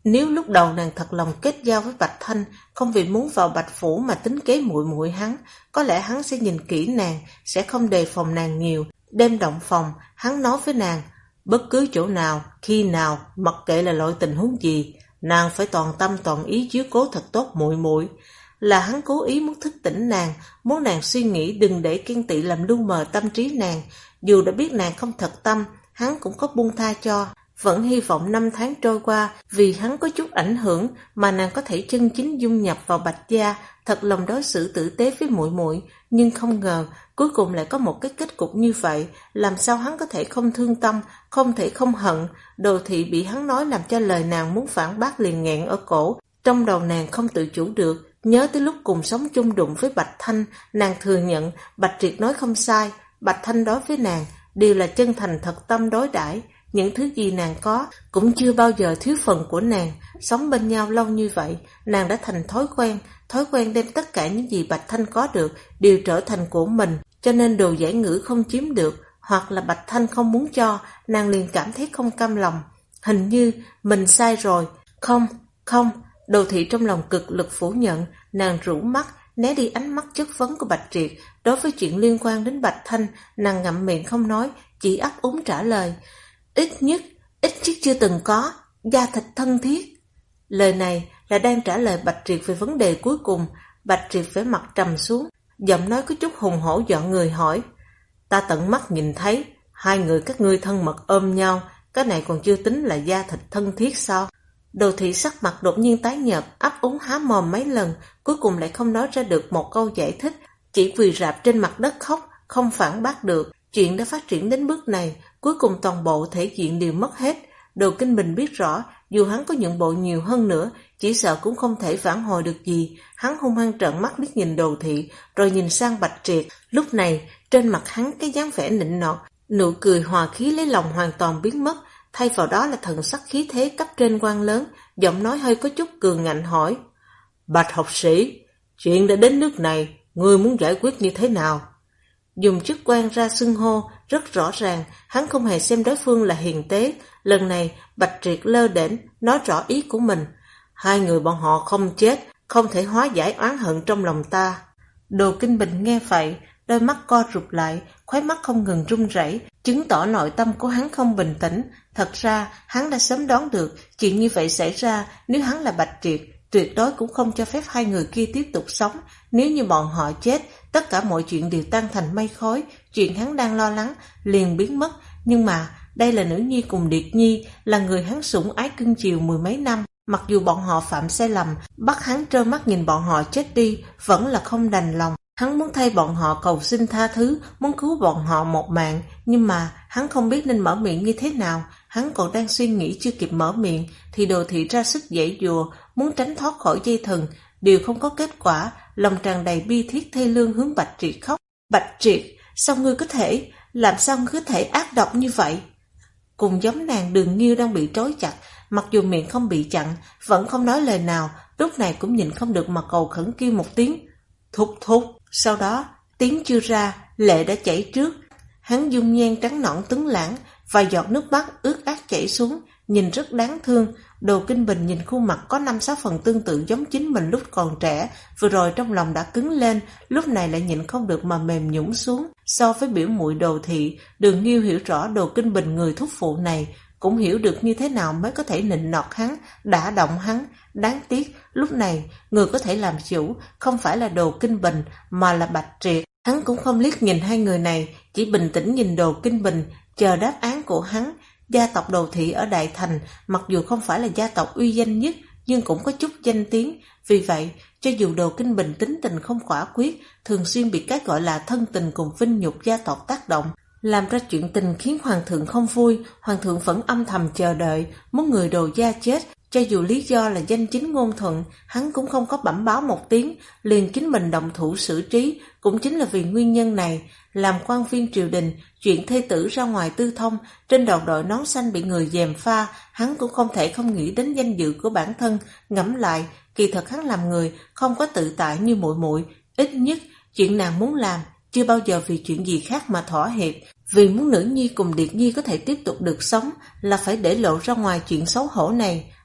Speaker 1: Nếu lúc đầu nàng thật lòng kết giao với Bạch Thanh, không vì muốn vào Bạch Phủ mà tính kế muội muội hắn, có lẽ hắn sẽ nhìn kỹ nàng, sẽ không đề phòng nàng nhiều. Đêm động phòng, hắn nói với nàng, bất cứ chỗ nào, khi nào, mặc kệ là loại tình huống gì, nàng phải toàn tâm toàn ý chiếu cố thật tốt muội muội. Là hắn cố ý muốn thức tỉnh nàng, muốn nàng suy nghĩ đừng để ghen tị làm lu mờ tâm trí nàng. Dù đã biết nàng không thật tâm, hắn cũng có buông tha cho. Vẫn hy vọng 5 tháng trôi qua, vì hắn có chút ảnh hưởng mà nàng có thể chân chính dung nhập vào Bạch gia, thật lòng đối xử tử tế với muội muội. Nhưng không ngờ, cuối cùng lại có một cái kết cục như vậy. Làm sao hắn có thể không thương tâm, không thể không hận. Đồ Thị bị hắn nói làm cho lời nàng muốn phản bác liền nghẹn ở cổ. Trong đầu nàng không tự chủ được. Nhớ tới lúc cùng sống chung đụng với Bạch Thanh, nàng thừa nhận Bạch Triệt nói không sai. Bạch Thanh đối với nàng đều là chân thành thật tâm đối đãi. Những thứ gì nàng có cũng chưa bao giờ thiếu phần của nàng. Sống bên nhau lâu như vậy, nàng đã thành thói quen đem tất cả những gì Bạch Thanh có được đều trở thành của mình. Cho nên đồ giải ngữ không chiếm được, hoặc là Bạch Thanh không muốn cho, nàng liền cảm thấy không cam lòng. Hình như mình sai rồi. Không, Đồ Thị trong lòng cực lực phủ nhận. Nàng rũ mắt, né đi ánh mắt chất vấn của Bạch Triệt. Đối với chuyện liên quan đến Bạch Thanh, nàng ngậm miệng không nói, chỉ ấp úng trả lời. Ít nhất chưa từng có, da thịt thân thiết. Lời này là đang trả lời Bạch Triệt về vấn đề cuối cùng. Bạch Triệt vẻ mặt trầm xuống, giọng nói có chút hùng hổ dọn người hỏi. Ta tận mắt nhìn thấy, hai người các ngươi thân mật ôm nhau, cái này còn chưa tính là da thịt thân thiết sao? Đồ Thị sắc mặt đột nhiên tái nhợt, ấp úng há mồm mấy lần, cuối cùng lại không nói ra được một câu giải thích, chỉ quỳ rạp trên mặt đất khóc, không phản bác được. Chuyện đã phát triển đến bước này, cuối cùng toàn bộ thể diện đều mất hết. Đồ Kinh Bình biết rõ, dù hắn có nhượng bộ nhiều hơn nữa, chỉ sợ cũng không thể phản hồi được gì. Hắn hung hăng trợn mắt liếc nhìn Đồ Thị, rồi nhìn sang Bạch Triệt. Lúc này, trên mặt hắn cái dáng vẻ nịnh nọt, nụ cười hòa khí lấy lòng hoàn toàn biến mất, thay vào đó là thần sắc khí thế cấp trên quan lớn, giọng nói hơi có chút cường ngạnh hỏi. Bạch học sĩ, chuyện đã đến nước này, ngươi muốn giải quyết như thế nào? Dùng chức quan ra xưng hô, rất rõ ràng, hắn không hề xem đối phương là hiền tế. Lần này, Bạch Triệt lơ đễnh, nói rõ ý của mình. Hai người bọn họ không chết, không thể hóa giải oán hận trong lòng ta. Đồ Kinh Bình nghe vậy, đôi mắt co rụt lại, khóe mắt không ngừng run rẩy, chứng tỏ nội tâm của hắn không bình tĩnh. Thật ra, hắn đã sớm đoán được chuyện như vậy xảy ra. Nếu hắn là Bạch Triệt, tuyệt đối cũng không cho phép hai người kia tiếp tục sống. Nếu như bọn họ chết, tất cả mọi chuyện đều tan thành mây khói. Chuyện hắn đang lo lắng liền biến mất. Nhưng mà đây là nữ nhi cùng Điệt Nhi, là người hắn sủng ái cưng chiều mười mấy năm. Mặc dù bọn họ phạm sai lầm, bắt hắn trơ mắt nhìn bọn họ chết đi, vẫn là không đành lòng. Hắn muốn thay bọn họ cầu xin tha thứ, muốn cứu bọn họ một mạng, nhưng mà hắn không biết nên mở miệng như thế nào. Hắn còn đang suy nghĩ chưa kịp mở miệng, thì Đồ Thị ra sức giãy giụa, muốn tránh thoát khỏi dây thừng, đều không có kết quả, lòng tràn đầy bi thiết thê lương hướng Bạch Triệt khóc. Bạch Triệt, sao ngươi có thể, làm sao ngươi có thể ác độc như vậy? Cùng giống nàng Đường Nghiêu đang bị trói chặt, mặc dù miệng không bị chặn, vẫn không nói lời nào, lúc này cũng nhịn không được mà cầu khẩn kêu một tiếng. Thúc thúc. Sau đó, tiếng chưa ra, lệ đã chảy trước. Hắn dung nhan trắng nõn tuấn lãng, vài giọt nước mắt ướt át chảy xuống, nhìn rất đáng thương. Đồ Kinh Bình nhìn khuôn mặt có 5-6 phần tương tự giống chính mình lúc còn trẻ, vừa rồi trong lòng đã cứng lên, lúc này lại nhịn không được mà mềm nhũn xuống. So với biểu muội Đồ Thị, Đường Nghiêu hiểu rõ Đồ Kinh Bình người thúc phụ này, cũng hiểu được như thế nào mới có thể nịnh nọt hắn, đả động hắn. Đáng tiếc, lúc này, người có thể làm chủ không phải là Đồ Kinh Bình mà là Bạch Triệt. Hắn cũng không liếc nhìn hai người này, chỉ bình tĩnh nhìn Đồ Kinh Bình, chờ đáp án của hắn. Gia tộc Đồ Thị ở Đại Thành, mặc dù không phải là gia tộc uy danh nhất, nhưng cũng có chút danh tiếng. Vì vậy, cho dù Đồ Kinh Bình tính tình không quả quyết, thường xuyên bị cái gọi là thân tình cùng vinh nhục gia tộc tác động, làm ra chuyện tình khiến hoàng thượng không vui. Hoàng thượng vẫn âm thầm chờ đợi, muốn người Đồ gia chết. Cho dù lý do là danh chính ngôn thuận, hắn cũng không có bẩm báo một tiếng, liền chính mình động thủ xử trí. Cũng chính là vì nguyên nhân này, làm quan viên triều đình, chuyện thê tử ra ngoài tư thông, trên đầu đội nón xanh bị người gièm pha, hắn cũng không thể không nghĩ đến danh dự của bản thân. Ngẫm lại, kỳ thật hắn làm người không có tự tại như muội muội, ít nhất chuyện nàng muốn làm chưa bao giờ vì chuyện gì khác mà thỏa hiệp. Vì muốn nữ nhi cùng Điệt Nhi có thể tiếp tục được sống, là phải để lộ ra ngoài chuyện xấu hổ này.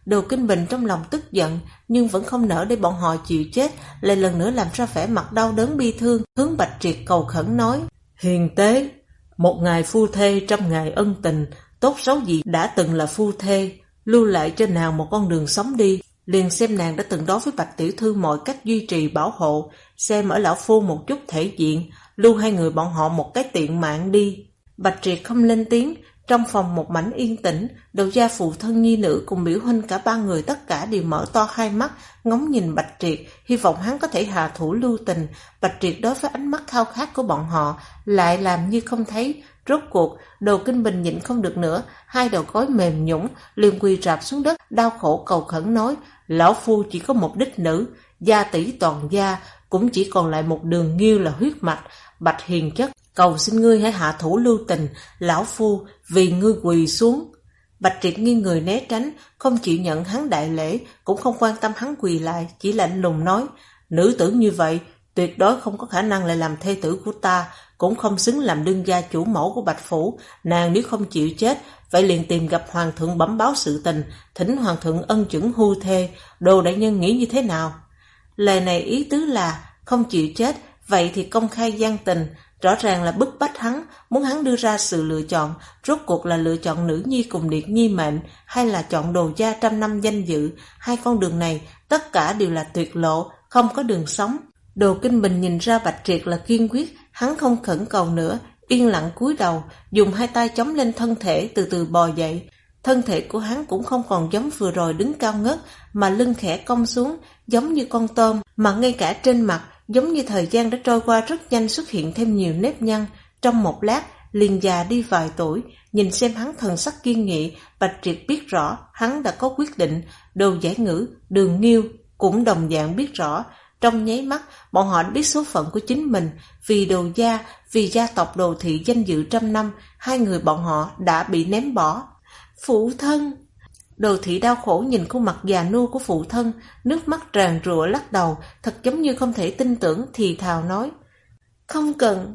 Speaker 1: Đồ Kinh Bình trong lòng tức giận, nhưng vẫn không nỡ để bọn họ chịu chết, lại lần nữa làm ra vẻ mặt đau đớn bi thương, hướng Bạch Triệt cầu khẩn nói: Hiền tế, một ngày phu thê trăm ngày ân tình, tốt xấu gì đã từng là phu thê, lưu lại cho nàng một con đường sống đi. Liền xem nàng đã từng đối với Bạch tiểu thư mọi cách duy trì bảo hộ, xem ở lão phu một chút thể diện, lưu hai người bọn họ một cái tiện mạng đi. Bạch Triệt không lên tiếng. Trong phòng một mảnh yên tĩnh, Đầu gia phụ thân nhi nữ cùng biểu huynh cả ba người tất cả đều mở to hai mắt, ngóng nhìn Bạch Triệt, hy vọng hắn có thể hạ thủ lưu tình. Bạch Triệt đối với ánh mắt khao khát của bọn họ lại làm như không thấy. Rốt cuộc, Đồ Kinh Bình nhịn không được nữa, hai đầu gối mềm nhũn, liền quỳ rạp xuống đất, đau khổ cầu khẩn nói: Lão phu chỉ có một đích nữ, gia tỷ toàn gia, cũng chỉ còn lại một đường nghiêu là huyết mạch. Bạch hiền chất, cầu xin ngươi hãy hạ thủ lưu tình, lão phu vì ngươi quỳ xuống. Bạch Triệt nghiêng người né tránh, không chịu nhận hắn đại lễ, cũng không quan tâm hắn quỳ lại, chỉ lạnh lùng nói: Nữ tử như vậy tuyệt đối không có khả năng lại làm thê tử của ta, cũng không xứng làm đương gia chủ mẫu của Bạch phủ. Nàng nếu không chịu chết, vậy liền tìm gặp hoàng thượng bẩm báo sự tình, thỉnh hoàng thượng ân chuẩn hưu thê. Đồ đại nhân nghĩ như thế nào? Lời này ý tứ là không chịu chết, vậy thì công khai gian tình, rõ ràng là bức bách hắn, muốn hắn đưa ra sự lựa chọn, rốt cuộc là lựa chọn nữ nhi cùng Điệt nhi mệnh, hay là chọn Đồ gia trăm năm danh dự. Hai con đường này tất cả đều là tuyệt lộ, không có đường sống. Đồ Kinh Bình nhìn ra Bạch Triệt là kiên quyết, hắn không khẩn cầu nữa, yên lặng cúi đầu, dùng hai tay chống lên thân thể, từ từ bò dậy. Thân thể của hắn cũng không còn giống vừa rồi đứng cao ngất, mà lưng khẽ cong xuống, giống như con tôm, mà ngay cả trên mặt, giống như thời gian đã trôi qua rất nhanh xuất hiện thêm nhiều nếp nhăn, trong một lát liền già đi vài tuổi. Nhìn xem hắn thần sắc kiên nghị, Bạch Triệt biết rõ hắn đã có quyết định. Đồ Giải Ngữ, Đường Nghiêu cũng đồng dạng biết rõ. Trong nháy mắt, bọn họ biết số phận của chính mình, vì Đồ gia, vì gia tộc Đồ thị danh dự trăm năm, hai người bọn họ đã bị ném bỏ. Phụ thân! Đồ thị đau khổ nhìn khuôn mặt già nua của phụ thân, nước mắt tràn rụa lắc đầu, thật giống như không thể tin tưởng, thì thào nói: Không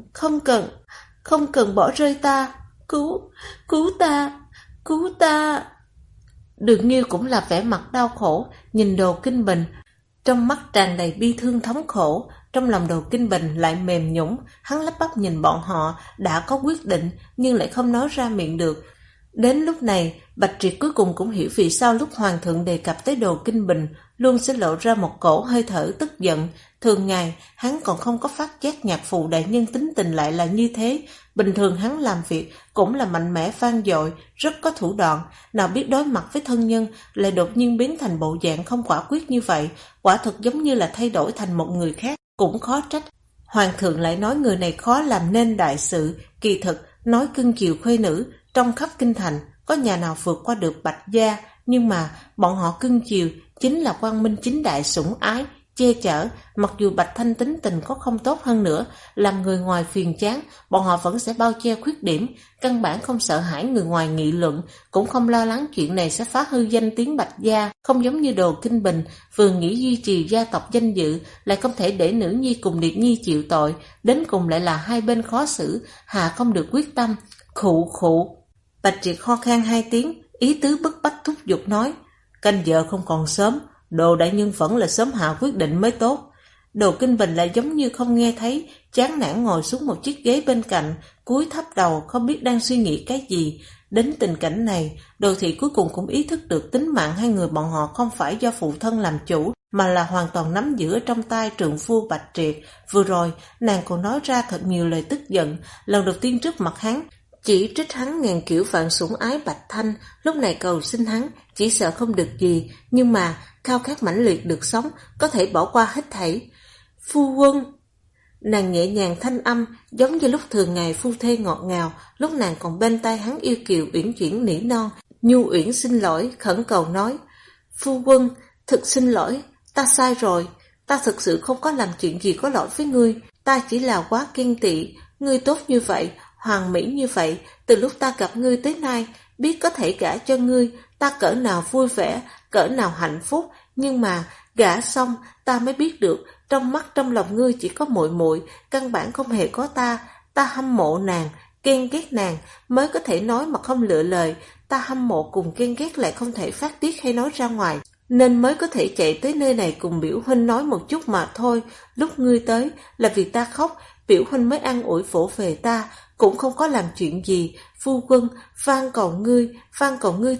Speaker 1: cần bỏ rơi ta, cứu ta. Đường Nghiêu cũng là vẻ mặt đau khổ, nhìn Đồ Kinh Bình, trong mắt tràn đầy bi thương thống khổ. Trong lòng Đồ Kinh Bình lại mềm nhũn, hắn lắp bắp nhìn bọn họ, đã có quyết định nhưng lại không nói ra miệng được. Đến lúc này, Bạch Triệt cuối cùng cũng hiểu vì sao lúc hoàng thượng đề cập tới Đồ Kinh Bình luôn sẽ lộ ra một cổ hơi thở tức giận. Thường ngày, hắn còn không có phát giác nhạc phụ đại nhân tính tình lại là như thế. Bình thường hắn làm việc cũng là mạnh mẽ vang dội, rất có thủ đoạn, nào biết đối mặt với thân nhân lại đột nhiên biến thành bộ dạng không quả quyết như vậy, quả thực giống như là thay đổi thành một người khác, cũng khó trách. Hoàng thượng lại nói người này khó làm nên đại sự, kỳ thực nói cưng chiều khuê nữ, trong khắp kinh thành có nhà nào vượt qua được Bạch gia, nhưng mà bọn họ cưng chiều chính là quang minh chính đại sủng ái, che chở. Mặc dù Bạch Thanh tính tình có không tốt hơn nữa, làm người ngoài phiền chán, bọn họ vẫn sẽ bao che khuyết điểm, căn bản không sợ hãi người ngoài nghị luận, cũng không lo lắng chuyện này sẽ phá hư danh tiếng Bạch gia. Không giống như Đồ Kinh Bình, vừa nghĩ duy trì gia tộc danh dự, lại không thể để nữ nhi cùng Điệt nhi chịu tội, đến cùng lại là hai bên khó xử, hạ không được quyết tâm. Khụ. Bạch Triệt ho khan hai tiếng, ý tứ bức bách thúc giục nói: Canh giờ không còn sớm, Đồ đại nhân vẫn là sớm hạ quyết định mới tốt. Đồ Kinh Bình lại giống như không nghe thấy, chán nản ngồi xuống một chiếc ghế bên cạnh, cúi thấp đầu không biết đang suy nghĩ cái gì. Đến tình cảnh này, Đồ thị cuối cùng cũng ý thức được tính mạng hai người bọn họ không phải do phụ thân làm chủ, mà là hoàn toàn nắm giữ ở trong tay trượng phu Bạch Triệt. Vừa rồi, nàng còn nói ra thật nhiều lời tức giận, lần đầu tiên trước mặt hắn, chỉ trích hắn ngàn kiểu vạn sủng ái Bạch Thanh, lúc này cầu xin hắn, chỉ sợ không được gì, nhưng mà khao khát mãnh liệt được sống, có thể bỏ qua hết thảy. Phu quân! Nàng nhẹ nhàng thanh âm, giống như lúc thường ngày phu thê ngọt ngào, lúc nàng còn bên tai hắn yêu kiều uyển chuyển nỉ non, nhu uyển xin lỗi, khẩn cầu nói: Phu quân, thực xin lỗi, ta sai rồi, ta thực sự không có làm chuyện gì có lỗi với ngươi, ta chỉ là quá ghen tị, ngươi tốt như vậy, hoàn mỹ như vậy, từ lúc ta gặp ngươi tới nay, biết có thể gả cho ngươi, ta cỡ nào vui vẻ, cỡ nào hạnh phúc, nhưng mà gả xong, ta mới biết được, trong mắt trong lòng ngươi chỉ có muội muội, căn bản không hề có ta hâm mộ nàng, ghen ghét nàng, mới có thể nói mà không lựa lời, ta hâm mộ cùng ghen ghét lại không thể phát tiết hay nói ra ngoài, nên mới có thể chạy tới nơi này cùng biểu huynh nói một chút mà thôi. Lúc ngươi tới là vì ta khóc, biểu huynh mới an ủi vỗ về ta, cũng không có làm chuyện gì. Phu quân, van cầu ngươi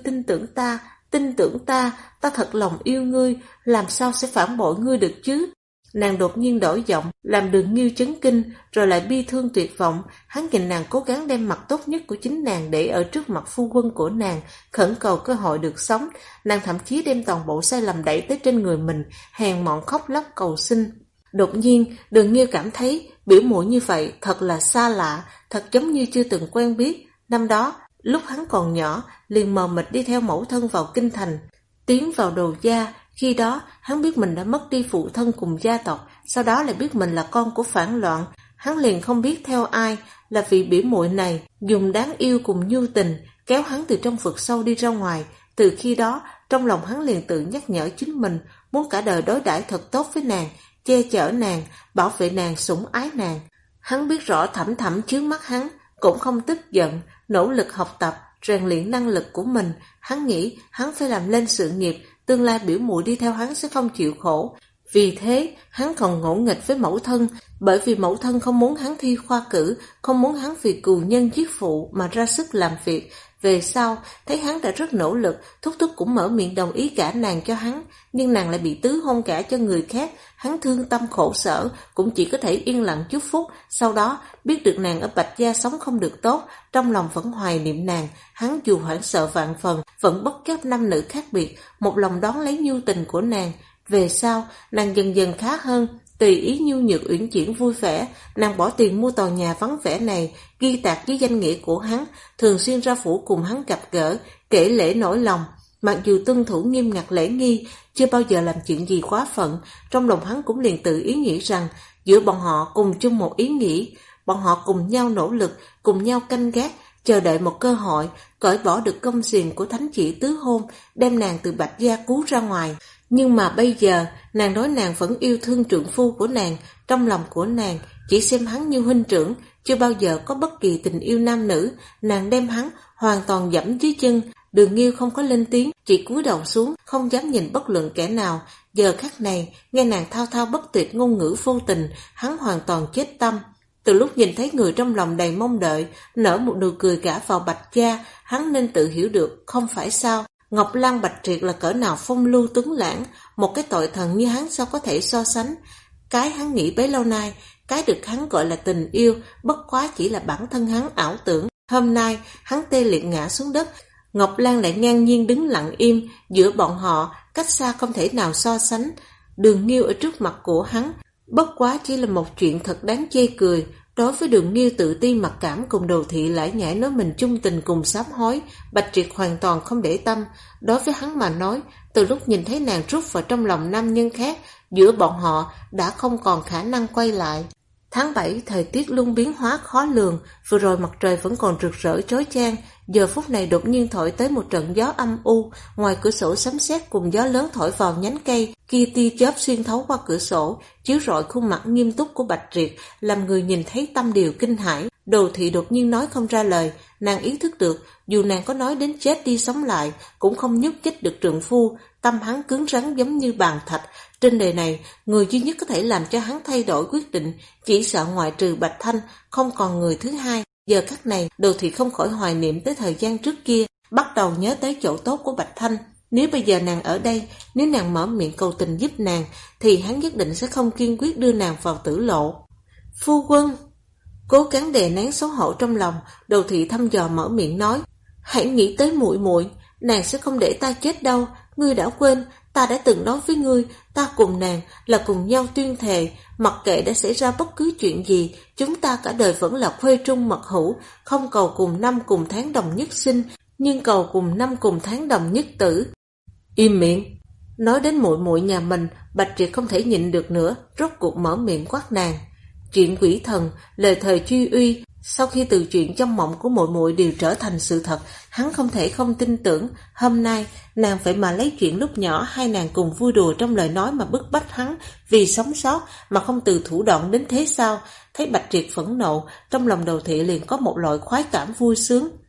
Speaker 1: tin tưởng ta thật lòng yêu ngươi, làm sao sẽ phản bội ngươi được chứ? Nàng đột nhiên đổi giọng, làm Đường Nghiêu chấn kinh, rồi lại bi thương tuyệt vọng. Hắn nhìn nàng cố gắng đem mặt tốt nhất của chính nàng để ở trước mặt phu quân của nàng, khẩn cầu cơ hội được sống. Nàng thậm chí đem toàn bộ sai lầm đẩy tới trên người mình, hèn mọn khóc lóc cầu xin. Đột nhiên, Đường Nghiêu cảm thấy biểu muội như vậy thật là xa lạ, thật giống như chưa từng quen biết. Năm đó, lúc hắn còn nhỏ, liền mờ mịt đi theo mẫu thân vào kinh thành, tiến vào Đồ gia. Khi đó, hắn biết mình đã mất đi phụ thân cùng gia tộc, sau đó lại biết mình là con của phản loạn. Hắn liền không biết theo ai, là vì biểu muội này dùng đáng yêu cùng nhu tình kéo hắn từ trong vực sâu đi ra ngoài. Từ khi đó, trong lòng hắn liền tự nhắc nhở chính mình, muốn cả đời đối đãi thật tốt với nàng, che chở nàng, bảo vệ nàng, sủng ái nàng. Hắn biết rõ thẳm thẳm chướng mắt hắn, cũng không tức giận, nỗ lực học tập, rèn luyện năng lực của mình. Hắn nghĩ hắn phải làm lên sự nghiệp, tương lai biểu muội đi theo hắn sẽ không chịu khổ. Vì thế, hắn còn ngỗ nghịch với mẫu thân, bởi vì mẫu thân không muốn hắn thi khoa cử, không muốn hắn vì cừu nhân giết phụ mà ra sức làm việc. Về sau, thấy hắn đã rất nỗ lực, Thúc Thúc cũng mở miệng đồng ý gả nàng cho hắn, nhưng nàng lại bị tứ hôn gả cho người khác. Hắn thương tâm khổ sở, cũng chỉ có thể yên lặng chúc phúc. Sau đó, biết được nàng ở Bạch Gia sống không được tốt, trong lòng vẫn hoài niệm nàng. Hắn dù hoảng sợ vạn phần, vẫn bất chấp nam nữ khác biệt, một lòng đón lấy nhu tình của nàng. Về sau, nàng dần dần khá hơn, tùy ý nhu nhược uyển chuyển vui vẻ. Nàng bỏ tiền mua tòa nhà vắng vẻ này, ghi tạc với danh nghĩa của hắn, thường xuyên ra phủ cùng hắn gặp gỡ, kể lễ nỗi lòng. Mặc dù tuân thủ nghiêm ngặt lễ nghi, chưa bao giờ làm chuyện gì quá phận, trong lòng hắn cũng liền tự ý nghĩ rằng giữa bọn họ cùng chung một ý nghĩ. Bọn họ cùng nhau nỗ lực, cùng nhau canh gác, chờ đợi một cơ hội, cởi bỏ được công xiềng của thánh chỉ tứ hôn, đem nàng từ Bạch Gia cứu ra ngoài. Nhưng mà bây giờ, nàng nói nàng vẫn yêu thương trượng phu của nàng, trong lòng của nàng chỉ xem hắn như huynh trưởng, chưa bao giờ có bất kỳ tình yêu nam nữ. Nàng đem hắn hoàn toàn dẫm dưới chân. Đường Nghiêu không có lên tiếng, chỉ cúi đầu xuống, không dám nhìn bất luận kẻ nào. Giờ khắc này, nghe nàng thao thao bất tuyệt ngôn ngữ vô tình, hắn hoàn toàn chết tâm. Từ lúc nhìn thấy người trong lòng đầy mong đợi, nở một nụ cười gả vào Bạch Gia, hắn nên tự hiểu được, không phải sao? Ngọc Lan Bạch Triệt là cỡ nào phong lưu tuấn lãng, một cái tội thần như hắn sao có thể so sánh. Cái hắn nghĩ bấy lâu nay, cái được hắn gọi là tình yêu, bất quá chỉ là bản thân hắn ảo tưởng. Hôm nay, hắn tê liệt ngã xuống đất, Ngọc Lan lại ngang nhiên đứng lặng im, giữa bọn họ, cách xa không thể nào so sánh. Đường Nghiêu ở trước mặt của hắn, bất quá chỉ là một chuyện thật đáng chê cười. Đối với Đường Nghiêu tự ti mặc cảm cùng Đồ Thị lải nhải nói mình chung tình cùng sám hối, Bạch Triệt hoàn toàn không để tâm. Đối với hắn mà nói, từ lúc nhìn thấy nàng rút vào trong lòng nam nhân khác, giữa bọn họ đã không còn khả năng quay lại. Tháng 7 thời tiết luôn biến hóa khó lường, vừa rồi mặt trời vẫn còn rực rỡ chói chang, giờ phút này đột nhiên thổi tới một trận gió âm u, ngoài cửa sổ sấm sét cùng gió lớn thổi vào nhánh cây, kia tia chớp xuyên thấu qua cửa sổ, chiếu rọi khuôn mặt nghiêm túc của Bạch Triệt, làm người nhìn thấy tâm điều kinh hãi. Đồ Thị đột nhiên nói không ra lời, nàng ý thức được, dù nàng có nói đến chết đi sống lại, cũng không nhúc nhích được trượng phu, tâm hắn cứng rắn giống như bàn thạch. Trên đời này, người duy nhất có thể làm cho hắn thay đổi quyết định, chỉ sợ ngoại trừ Bạch Thanh, không còn người thứ hai. Giờ khắc này, Đồ Thị không khỏi hoài niệm tới thời gian trước kia, bắt đầu nhớ tới chỗ tốt của Bạch Thanh. Nếu bây giờ nàng ở đây, nếu nàng mở miệng cầu tình giúp nàng, thì hắn nhất định sẽ không kiên quyết đưa nàng vào tử lộ. Phu quân! Cố gắng đè nén xấu hổ trong lòng, Đồ Thị thăm dò mở miệng nói, hãy nghĩ tới muội muội, nàng sẽ không để ta chết đâu. Ngươi đã quên, ta đã từng nói với ngươi, ta cùng nàng là cùng nhau tuyên thệ, mặc kệ đã xảy ra bất cứ chuyện gì, chúng ta cả đời vẫn là khuê trung mật hữu, không cầu cùng năm cùng tháng đồng nhất sinh, nhưng cầu cùng năm cùng tháng đồng nhất tử. Im miệng! Nói đến muội muội nhà mình, Bạch Triệt không thể nhịn được nữa, rốt cuộc mở miệng quát nàng. Chuyện quỷ thần, lời thời truy uy, sau khi từ chuyện trong mộng của muội muội đều trở thành sự thật, hắn không thể không tin tưởng. Hôm nay, nàng phải mà lấy chuyện lúc nhỏ hai nàng cùng vui đùa trong lời nói mà bức bách hắn vì sống sót mà không từ thủ đoạn đến thế sao? Thấy Bạch Triệt phẫn nộ, trong lòng Đồ Thị liền có một loại khoái cảm vui sướng.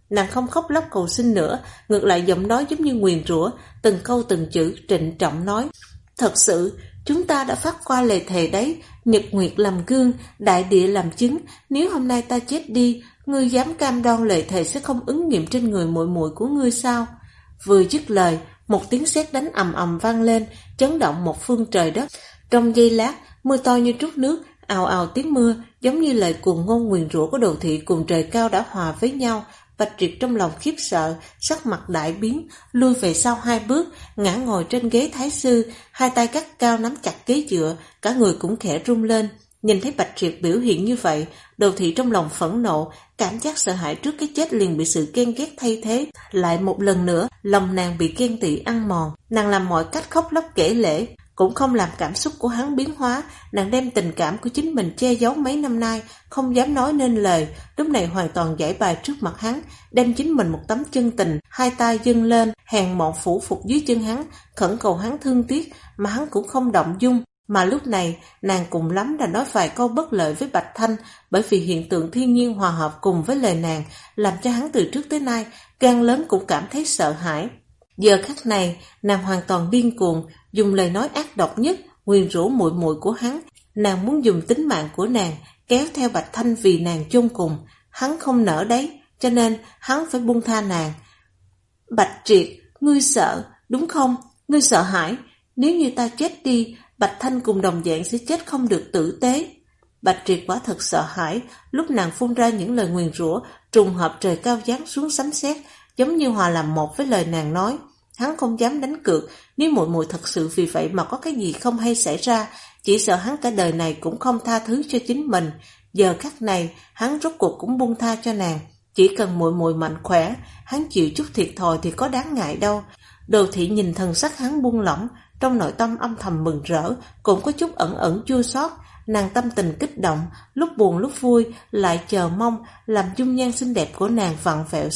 Speaker 1: Nàng không khóc lóc cầu xin nữa, ngược lại giọng nói giống như nguyền rủa, từng câu từng chữ trịnh trọng nói: thật sự, chúng ta đã phát qua lời thề đấy, nhật nguyệt làm gương, đại địa làm chứng, nếu hôm nay ta chết đi, ngươi dám cam đoan lời thề sẽ không ứng nghiệm trên người muội muội của ngươi sao? Vừa dứt lời, một tiếng sét đánh ầm ầm vang lên, chấn động một phương trời đất. Trong giây lát, mưa to như trút nước, ào ào tiếng mưa, giống như lời cuồng ngôn nguyền rủa của đồ thị cùng trời cao đã hòa với nhau. Bạch Triệt trong lòng khiếp sợ, sắc mặt đại biến, lui về sau 2 bước, ngã ngồi trên ghế thái sư, hai tay gắt cao nắm chặt ghế dựa, cả người cũng khẽ rung lên. Nhìn thấy Bạch Triệt biểu hiện như vậy, đồ thị trong lòng phẫn nộ, cảm giác sợ hãi trước cái chết liền bị sự ghen ghét thay thế. Lại một lần nữa, lòng nàng bị ghen tị ăn mòn, nàng làm mọi cách khóc lóc kể lể, cũng không làm cảm xúc của hắn biến hóa. Nàng đem tình cảm của chính mình che giấu mấy năm nay, không dám nói nên lời, lúc này hoàn toàn giải bày trước mặt hắn, đem chính mình một tấm chân tình, hai tay dâng lên, hèn mọn phủ phục dưới chân hắn, khẩn cầu hắn thương tiếc, mà hắn cũng không động dung. Mà lúc này, nàng cùng lắm là nói vài câu bất lợi với Bạch Thanh, bởi vì hiện tượng thiên nhiên hòa hợp cùng với lời nàng, làm cho hắn từ trước tới nay, gan lớn cũng cảm thấy sợ hãi. Giờ khắc này, nàng hoàn toàn điên cuồng, dùng lời nói ác độc nhất, nguyền rủa muội muội của hắn. Nàng muốn dùng tính mạng của nàng, kéo theo Bạch Thanh vì nàng chôn cùng. Hắn không nỡ đấy, cho nên hắn phải buông tha nàng. Bạch Triệt, ngươi sợ, đúng không? Ngươi sợ hãi, nếu như ta chết đi, Bạch Thanh cùng đồng dạng sẽ chết không được tử tế. Bạch Triệt quả thật sợ hãi, lúc nàng phun ra những lời nguyền rủa, trùng hợp trời cao giáng xuống sấm sét, giống như hòa làm một với lời nàng nói. Hắn không dám đánh cược, nếu muội muội thật sự vì vậy mà có cái gì không hay xảy ra, chỉ sợ hắn cả đời này cũng không tha thứ cho chính mình. Giờ khắc này, hắn rốt cuộc cũng buông tha cho nàng, chỉ cần muội muội mạnh khỏe, hắn chịu chút thiệt thòi thì có đáng ngại đâu. Đồ thị nhìn thần sắc hắn buông lỏng, trong nội tâm âm thầm mừng rỡ, cũng có chút ẩn ẩn chua xót. Nàng tâm tình kích động, lúc buồn lúc vui, lại chờ mong, làm dung nhan xinh đẹp của nàng vặn vẹo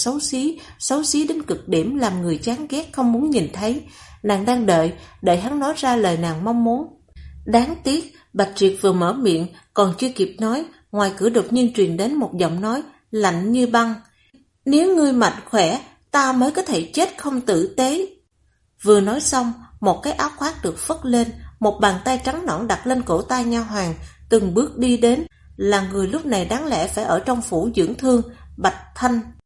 Speaker 1: xấu xí đến cực điểm, làm người chán ghét không muốn nhìn thấy. Nàng đang đợi hắn nói ra lời nàng mong muốn. Đáng tiếc, Bạch Triệt vừa mở miệng, còn chưa kịp nói, ngoài cửa đột nhiên truyền đến một giọng nói, lạnh như băng. Nếu ngươi mạnh khỏe, ta mới có thể chết không tử tế. Vừa nói xong, một cái áo khoác được phất lên, một bàn tay trắng nõn đặt lên cổ tay nha hoàn, từng bước đi đến, là người lúc này đáng lẽ phải ở trong phủ dưỡng thương, Bạch Thanh.